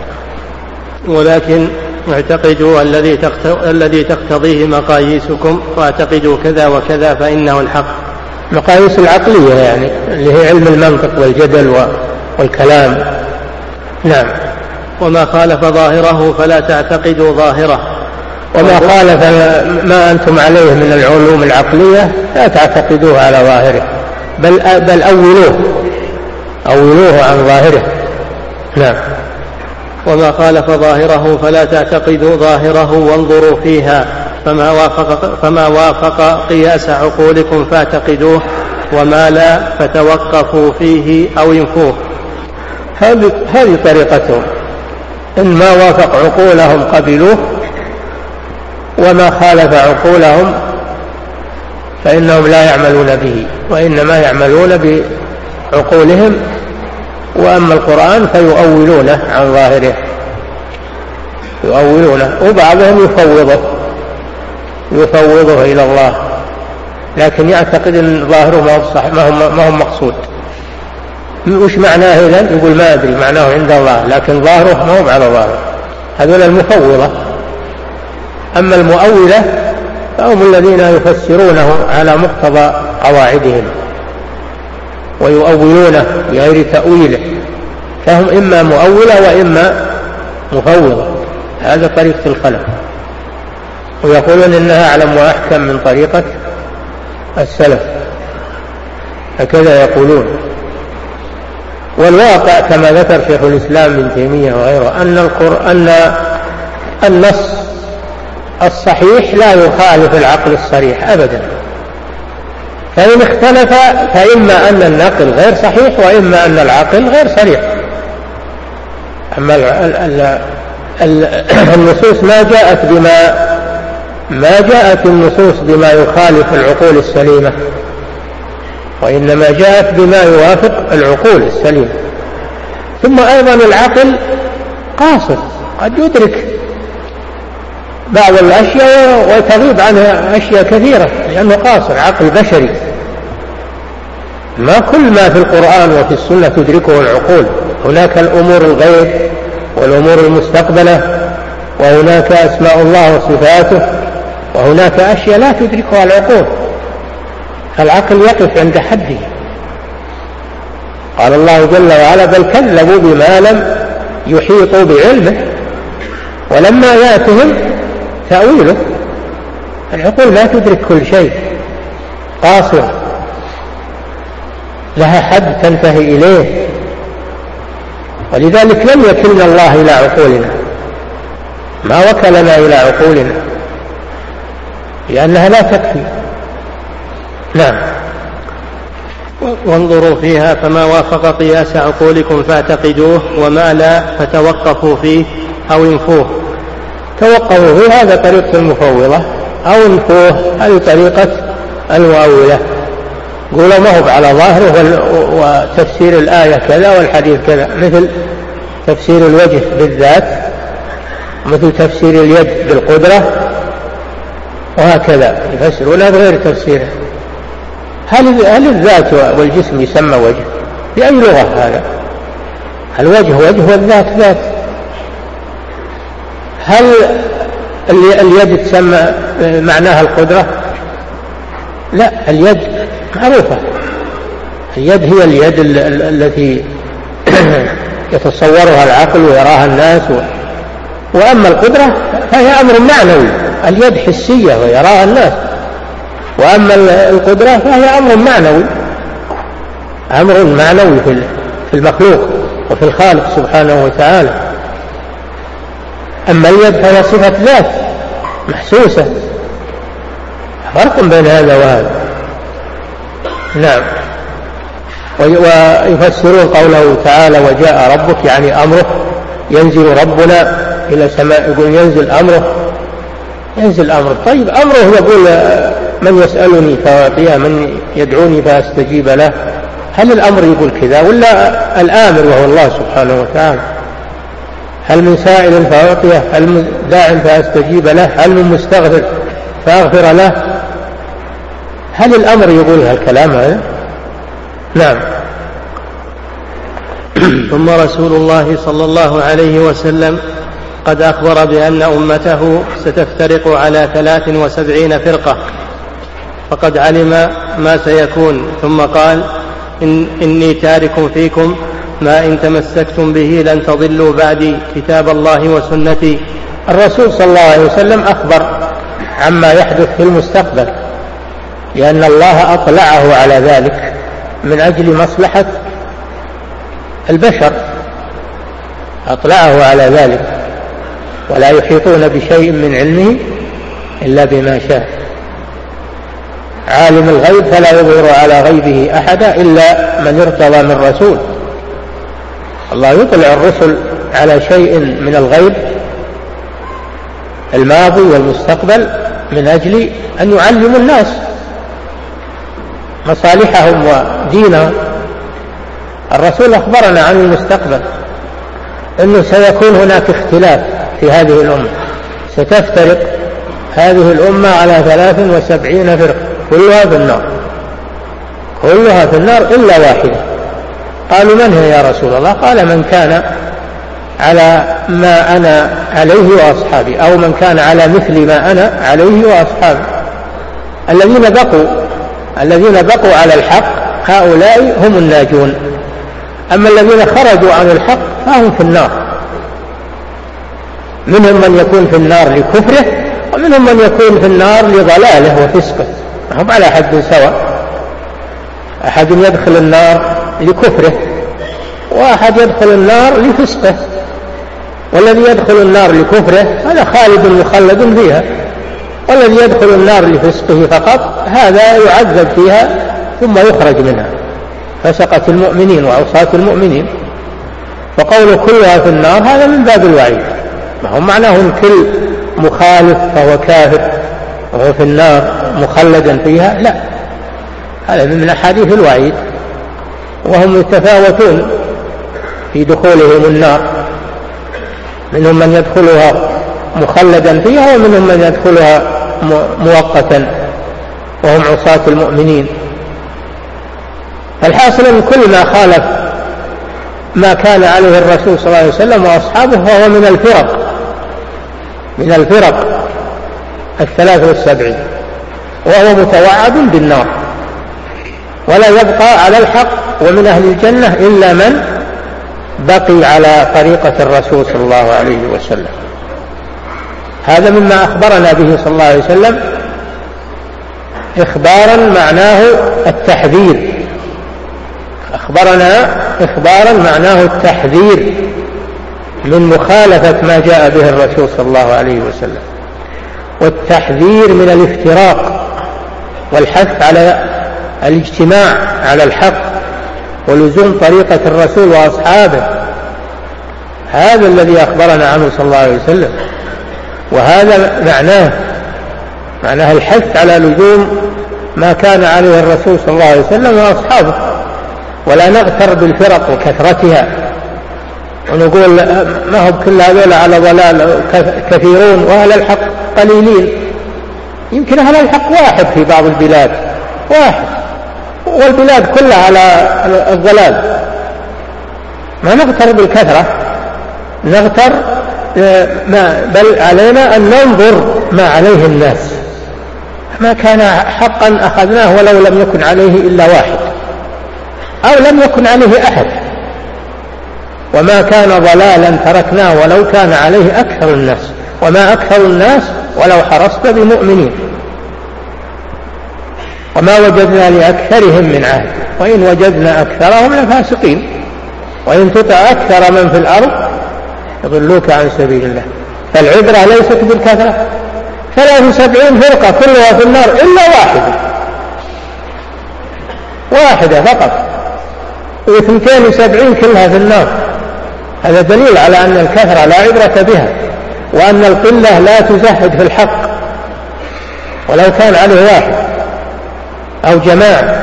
ولكن اعتقدوا الذي الذي تقتضيه مقاييسكم واعتقدوا كذا وكذا فإنه الحق. مقاييس العقلية يعني اللي هي علم المنطق والجدل والكلام. نعم. وما خالف ظاهره فلا تعتقدوا ظاهره. وما خالف ما أنتم عليه من العلوم العقلية لا تعتقدوه على ظاهره، بل بل أولوه أولوه عن ظاهره. نعم. وما خالف ظاهره فلا تعتقدوا ظاهره وانظروا فيها، فما وافق, فما وافق قياس عقولكم فاعتقدوه، وما لا فتوقفوا فيه أو ينفوه. هذه هذه طريقتهم، إن ما وافق عقولهم قبلوه، وما خالف عقولهم فإنهم لا يعملون به، وإنما يعملون بعقولهم. وأما القرآن فيؤولونه عن ظاهره يؤولونه وبعضهم يفوضه يفوضه إلى الله، لكن يعتقد أن ظاهره ما هو صح، ما هو ما هو مقصود. وش معناه إذن؟ يقول ما أدري، معناه عند الله، لكن ظاهره ما هو على ظاهره. هذول المفوضة. أما المؤولة فهم الذين يفسرونه على مقتضى قواعدهم ويؤولونه بغير تأويله، فهم إما مؤولة وإما مفوضة. هذا طريقة الخلف، ويقولون إنها أعلم وأحكم من طريقة السلف، هكذا يقولون. والواقع كما ذكر شيخ الإسلام ابن تيمية وغيره أن القرآن النص الصحيح لا يخالف العقل الصريح أبدا، فإن اختلف فإما أن النقل غير صحيح وإما أن العقل غير صريح. أما النصوص ما جاءت بما ما جاءت النصوص بما يخالف العقول السليمة، وإنما جاءت بما يوافق العقول السليمة. ثم أيضا العقل قاصر، قد يدرك بعض الأشياء وتغيب عنها أشياء كثيرة، لأنه قاصر، عقل بشري. ما كل ما في القرآن وفي السنة تدركه العقول، هناك الأمور الغيب والأمور المستقبلة، وهناك أسماء الله وصفاته، وهناك أشياء لا تدركها العقول. العقل يقف عند حده. قال الله جل وعلا بل كذبوا بما لم يحيطوا بعلمه ولما يأتهم تأويله. العقول لا تدرك كل شيء، قاصرة، لها حد تنتهي إليه. ولذلك لم يكلنا الله إلى عقولنا، ما وكلنا إلى عقولنا، لأنها لا تكفي. نعم. وانظروا فيها فما وافق قياس عقولكم فاعتقدوه، وما لا فتوقفوا فيه أو ينفوه. توقفوا فيه هذا طريقة المفوضة، أو ينفوه هذه طريقة المؤولة. قولوا ما هو على ظاهره، وتفسير الآية كذا والحديث كذا، مثل تفسير الوجه بالذات، مثل تفسير اليد بالقدرة، وهكذا يفسرونها بغير تفسيره. هل هل الذات والجسم يسمى وجه؟ بأي لغة هذا؟ الوجه وجه والذات ذات. هل اليد تسمى معناها القدرة؟ لا، اليد معروفة، اليد هي اليد التي يتصورها العقل ويراها الناس. وأما القدرة فهي أمر معنوي، اليد حسية ويراها الناس، وأما القدرة فهي أمر معنوي، أمر معنوي في المخلوق وفي الخالق سبحانه وتعالى. أما اليد فهي صفة ذات محسوسة، فرق بين هذا وهذا. نعم. ويفسرون قوله تعالى وجاء ربك يعني أمره، ينزل ربنا إلى سماء، يقول ينزل أمره، ينزل أمره. طيب أمره يقول من يسألني فأعطيه، من يدعوني فأستجيب له. هل الأمر يقول كذا ولا الآمر وهو الله سبحانه وتعالى؟ هل من سائل فأعطيه، هل من داع فأستجيب له، هل من مستغفر فأغفر له؟ هل الأمر يقول هالكلام هذا؟ نعم. ثم رسول الله صلى الله عليه وسلم قد أخبر بأن أمته ستفترق على ثلاث وسبعين فرقة، فقد علم ما سيكون، ثم قال إن إني تارك فيكم ما إن تمسكتم به لن تضلوا بعدي كتاب الله وسنتي. الرسول صلى الله عليه وسلم أخبر عما يحدث في المستقبل، لأن الله أطلعه على ذلك من أجل مصلحة البشر، أطلعه على ذلك، ولا يحيطون بشيء من علمه إلا بما شاء. عالم الغيب فلا يظهر على غيبه أحدا إلا من ارتضى من رسول. الله يطلع الرسل على شيء من الغيب الماضي والمستقبل من أجل أن يعلموا الناس مصالحهم ودينهم. الرسول أخبرنا عن المستقبل أنه سيكون هناك اختلاف في هذه الأمة، ستفترق هذه الأمة على ثلاث وسبعين فرقة كلها في النار، كلها في النار إلا واحدة. قالوا من هي يا رسول الله؟ قال من كان على ما أنا عليه وأصحابي، أو من كان على مثل ما أنا عليه وأصحابي. الذين بقوا الذين بقوا على الحق هؤلاء هم الناجون، أما الذين خرجوا عن الحق فهم في النار. منهم من يكون في النار لكفره، ومنهم من يكون في النار لضلاله وفسقه، هم على حد سواء. أحد يدخل النار لكفره، وأحد يدخل النار لفسقه، والذي يدخل النار لكفره هذا خالد مخلد فيها، والذي يدخل النار لفسقه فقط هذا يعذب فيها ثم يخرج منها. فسقة المؤمنين وعصاة المؤمنين. وقول كلها في النار هذا من باب الوعيد، ما هو معناه كل مخالف فهو كافر وهو في النار مخلدا فيها، لا، هذا من أحاديث الوعيد. وهم يتفاوتون في دخولهم النار، منهم من يدخلها مخلدا فيها، ومنهم من يدخلها مؤقتا وهم عصاة المؤمنين. الحاصل أن كل ما خالف ما كان عليه الرسول صلى الله عليه وسلم وأصحابه فهو من الفرق من الفرق الثلاث والسبعين، وهو متوعد بالنار، ولا يبقى على الحق ومن أهل الجنة إلا من بقي على طريقة الرسول صلى الله عليه وسلم. هذا مما أخبرنا به صلى الله عليه وسلم إخبارا معناه التحذير، أخبرنا إخبارا معناه التحذير من مخالفة ما جاء به الرسول صلى الله عليه وسلم، والتحذير من الافتراق، والحث على الاجتماع على الحق ولزوم طريقة الرسول وأصحابه. هذا الذي أخبرنا عنه صلى الله عليه وسلم، وهذا معناه معناه الحث على لزوم ما كان عليه الرسول صلى الله عليه وسلم وأصحابه، ولا نغتر بالفرق وكثرتها ونقول ما هو كل هذول على ضلال كثيرون وأهل الحق قليلين. يمكن أهل الحق واحد في بعض البلاد، واحد، والبلاد كلها على الضلال. ما نغتر بالكثرة، نغتر ما بل علينا أن ننظر ما عليه الناس. ما كان حقا أخذناه ولو لم يكن عليه إلا واحد أو لم يكن عليه أحد، وما كان ضلالا تركناه ولو كان عليه أكثر الناس، وما أكثر الناس ولو حرصت بمؤمنين. وما وجدنا لأكثرهم من عهد وإن وجدنا أكثرهم لفاسقين وإن تطع أكثر من في الأرض يضلوك عن سبيل الله. فالعبرة ليست بالكثرة، ثلاث وسبعين فرقة كلها في النار إلا واحدة واحدة فقط واثنتين وسبعين كلها في النار. هذا دليل على أن الكثرة لا عبرة بها، وأن القلة لا تزهد في الحق ولو كان عليه واحد أو جماعة،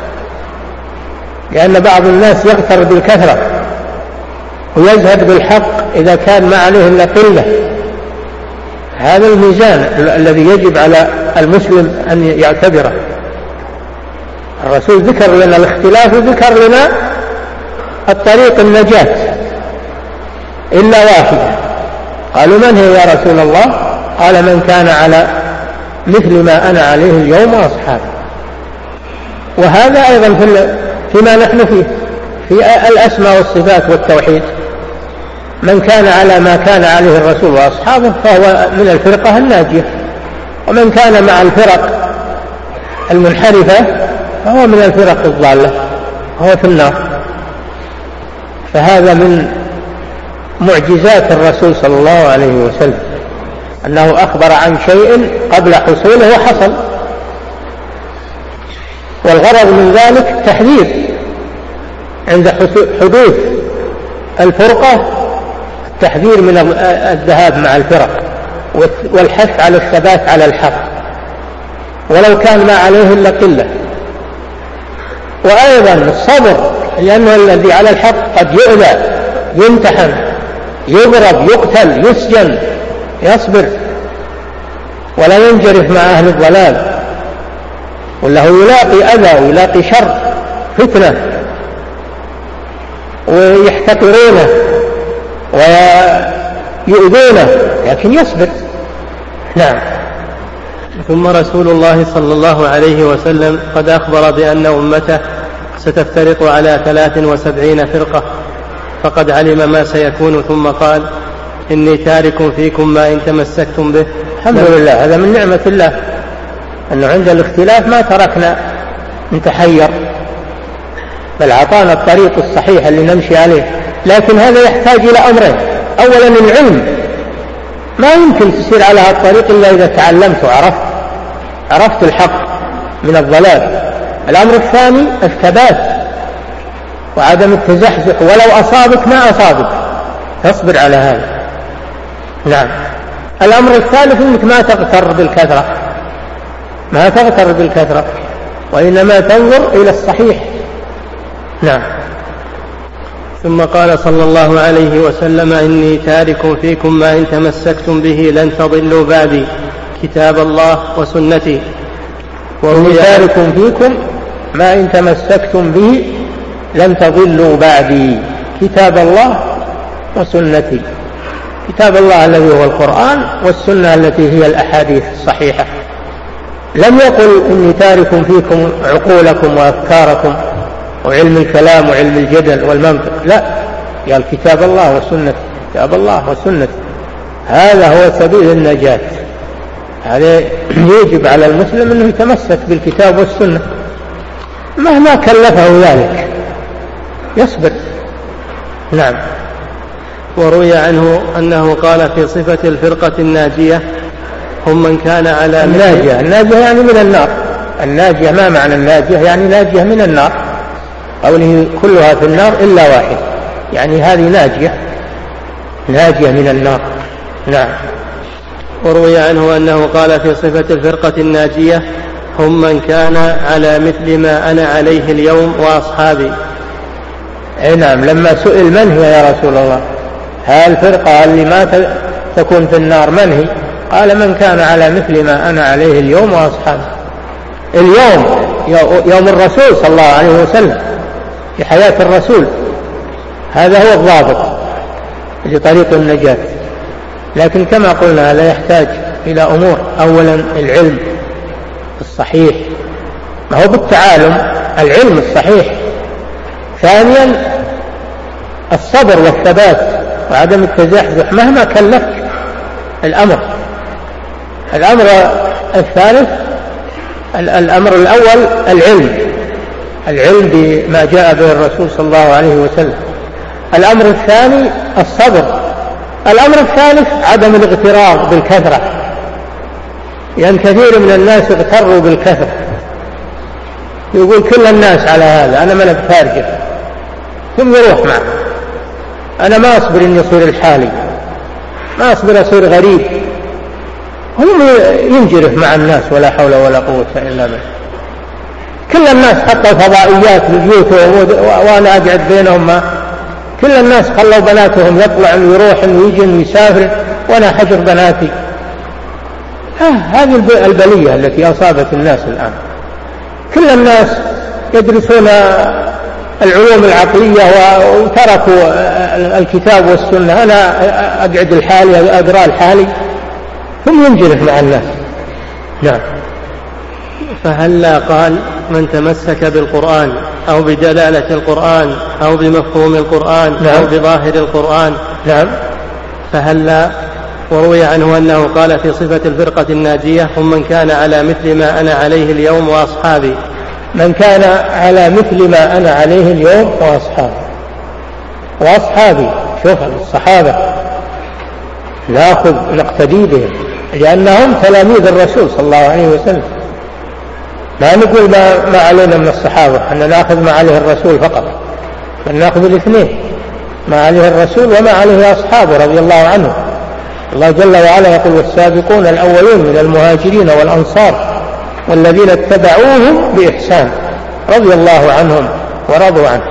لأن بعض الناس يغتر بالكثرة ويزهد بالحق إذا كان ما عليه إلا قلة. هذا الميزان الذي يجب على المسلم أن يعتبره. الرسول ذكر لنا الاختلاف وذكر لنا الطريق النجاة إلا واحدة. قالوا من هي يا رسول الله؟ قال من كان على مثل ما أنا عليه اليوم وأصحابي. وهذا أيضا فيما نحن فيه في الأسماء والصفات والتوحيد، من كان على ما كان عليه الرسول وأصحابه فهو من الفرقة الناجية، ومن كان مع الفرق المنحرفة فهو من الفرق الضالة، هو في النار. فهذا من معجزات الرسول صلى الله عليه وسلم أنه أخبر عن شيء قبل حصوله وحصل. والغرض من ذلك تحذير عند حدوث الفرقة، التحذير من الذهاب مع الفرق والحث على الثبات على الحق ولو كان ما عليه إلا قلة. وأيضا الصبر، لأن الذي على الحق قد يؤذى، يمتحن، يضرب، يقتل، يسجن، يصبر ولا ينجرف مع أهل الضلال، وله يلاقي أذى ويلاقي شر فتنة ويحتقرونه ويؤذونه، لكن يصبر. نعم. ثم رسول الله صلى الله عليه وسلم قد أخبر بأن أمته ستفترق على ثلاث وسبعين فرقة، فقد علم ما سيكون، ثم قال إني تارك فيكم ما إن تمسكتم به. الحمد لله، هذا من نعمة الله أنه عند الاختلاف ما تركنا نتحير، بل عطانا الطريق الصحيح اللي نمشي عليه. لكن هذا يحتاج إلى أمرين: أولا العلم، ما يمكن تسير على هذا الطريق إلا إذا تعلمت وعرفت عرفت الحق من الضلال. الأمر الثاني الثبات وعدم التزحزح، ولو أصابك ما أصابك تصبر على هذا. نعم. الأمر الثالث أنك ما تغتر بالكثرة، ما تغتر بالكثرة، وإنما تنظر إلى الصحيح. نعم. ثم قال صلى الله عليه وسلم إني تارك فيكم ما إن تمسكتم به لن تضلوا بعدي، كتاب الله وسنتي. وإني تارك فيكم ما إن تمسكتم به لن تضلوا بعدي، كتاب الله وسنتي. كتاب الله الذي هو القرآن، والسنة التي هي الأحاديث الصحيحة. لم يقل إني تارك فيكم عقولكم وأفكاركم وعلم الكلام وعلم الجدل والمنطق، لا، قال كتاب الله وسنتي، كتاب الله وسنتي. هذا هو سبيل النجاة. هذا يجب على المسلم أنه يتمسك بالكتاب والسنة مهما كلفه ذلك، يصبر. نعم. وروي عنه أنه قال في صفة الفرقة الناجية: هم من كان على الناجية. الناجية يعني من النار. الناجية ما معنى الناجية؟ يعني ناجية من النار، قوله كلها في النار إلا واحد، يعني هذه ناجية ناجية من النار. نعم. وروي عنه أنه قال في صفة الفرقة الناجية: هم من كان على مثل ما أنا عليه اليوم وأصحابي. أي نعم. لما سئل من هي يا رسول الله، هل الفرقة اللي ما تكون في النار من هي؟ قال من كان على مثل ما أنا عليه اليوم وأصحابي. اليوم يوم الرسول صلى الله عليه وسلم، في حياة الرسول، هذا هو الضابط لطريق النجاة. لكن كما قلنا هذا يحتاج إلى أمور: أولا العلم الصحيح، ما هو بالتعالم، العلم الصحيح. ثانيا الصبر والثبات وعدم التزحزح مهما كلفك الأمر. الأمر الثالث الأمر الأول العلم العلم بما جاء به الرسول صلى الله عليه وسلم. الأمر الثاني الصبر. الأمر الثالث عدم الاغترار بالكثرة، لأن كثير من الناس اغتروا بالكثرة، يقول كل الناس على هذا، أنا من بتارجه. ثم يروح معه. أنا ما أصبر إني أصير الحالي، ما أصبر أصير غريب. هم ينجرف مع الناس ولا حول ولا قوة إلا بالله. كل الناس حطوا فضائيات في بيوتهم وأنا أقعد بينهم، ما كل الناس خلوا بناتهم يطلع ويروح ويجي ويسافر وأنا حجر بناتي. آه هذه البلية التي أصابت الناس الآن. كل الناس يدرسون العلوم العقلية وتركوا الكتاب والسنة. أنا أقعد الحالي أقرأ الحالي ثم ينجرف مع الناس. نعم. فهلا قال من تمسك بالقرآن أو بدلالة القرآن أو بمفهوم القرآن نعم. أو بظاهر القرآن نعم. فهلا وروي عنه أنه قال في صفة الفرقة الناجية هم من كان على مثل ما أنا عليه اليوم وأصحابي. من كان على مثل ما أنا عليه اليوم وأصحابي. وأصحابي شوف الصحابة نأخذ نقتدي بهم لأنهم تلاميذ الرسول صلى الله عليه وسلم. لا نقول ما, ما علينا من الصحابة أن نأخذ ما عليه الرسول فقط، بل نأخذ الاثنين، ما عليه الرسول وما عليه أصحابه رضي الله عنهم. الله جل وعلا يقول والسابقون الأولون من المهاجرين والأنصار والذين اتبعوهم بإحسان رضي الله عنهم ورضوا عنه.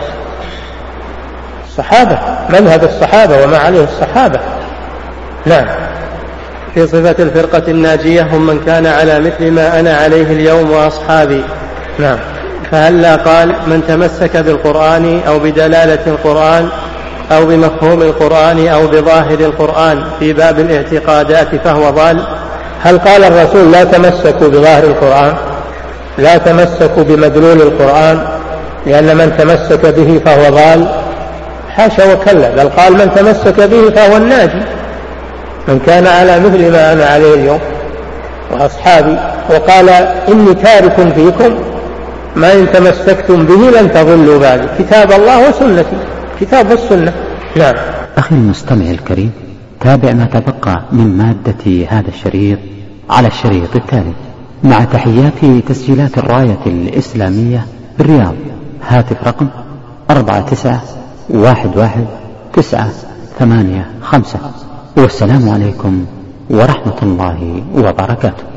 الصحابة مذهب الصحابة وما عليه الصحابة. نعم. في صفة الفرقة الناجية هم من كان على مثل ما أنا عليه اليوم وأصحابي. نعم. فهلا قال من تمسك بالقرآن أو بدلالة القرآن أو بمفهوم القرآن أو بظاهر القرآن في باب الاعتقادات فهو ضال. هل قال الرسول لا تمسكوا بظاهر القرآن، لا تمسكوا بمدلول القرآن لأن من تمسك به فهو ضال؟ حاشا وكلا، بل قال من تمسك به فهو الناجي، من كان على مثل ما أنا عليه اليوم وأصحابي. وقال إني تارك فيكم ما إن تمسكتم به لن تضلوا بعدي، كتاب الله وسنتي، كتاب والسنة. نعم. أخي المستمع الكريم، تابع ما تبقى من مادة هذا الشريط على الشريط التالي مع تحيات تسجيلات الراية الإسلامية بالرياض. هاتف رقم أربعة تسعة واحد واحد تسعة ثمانية خمسة. والسلام عليكم ورحمة الله وبركاته.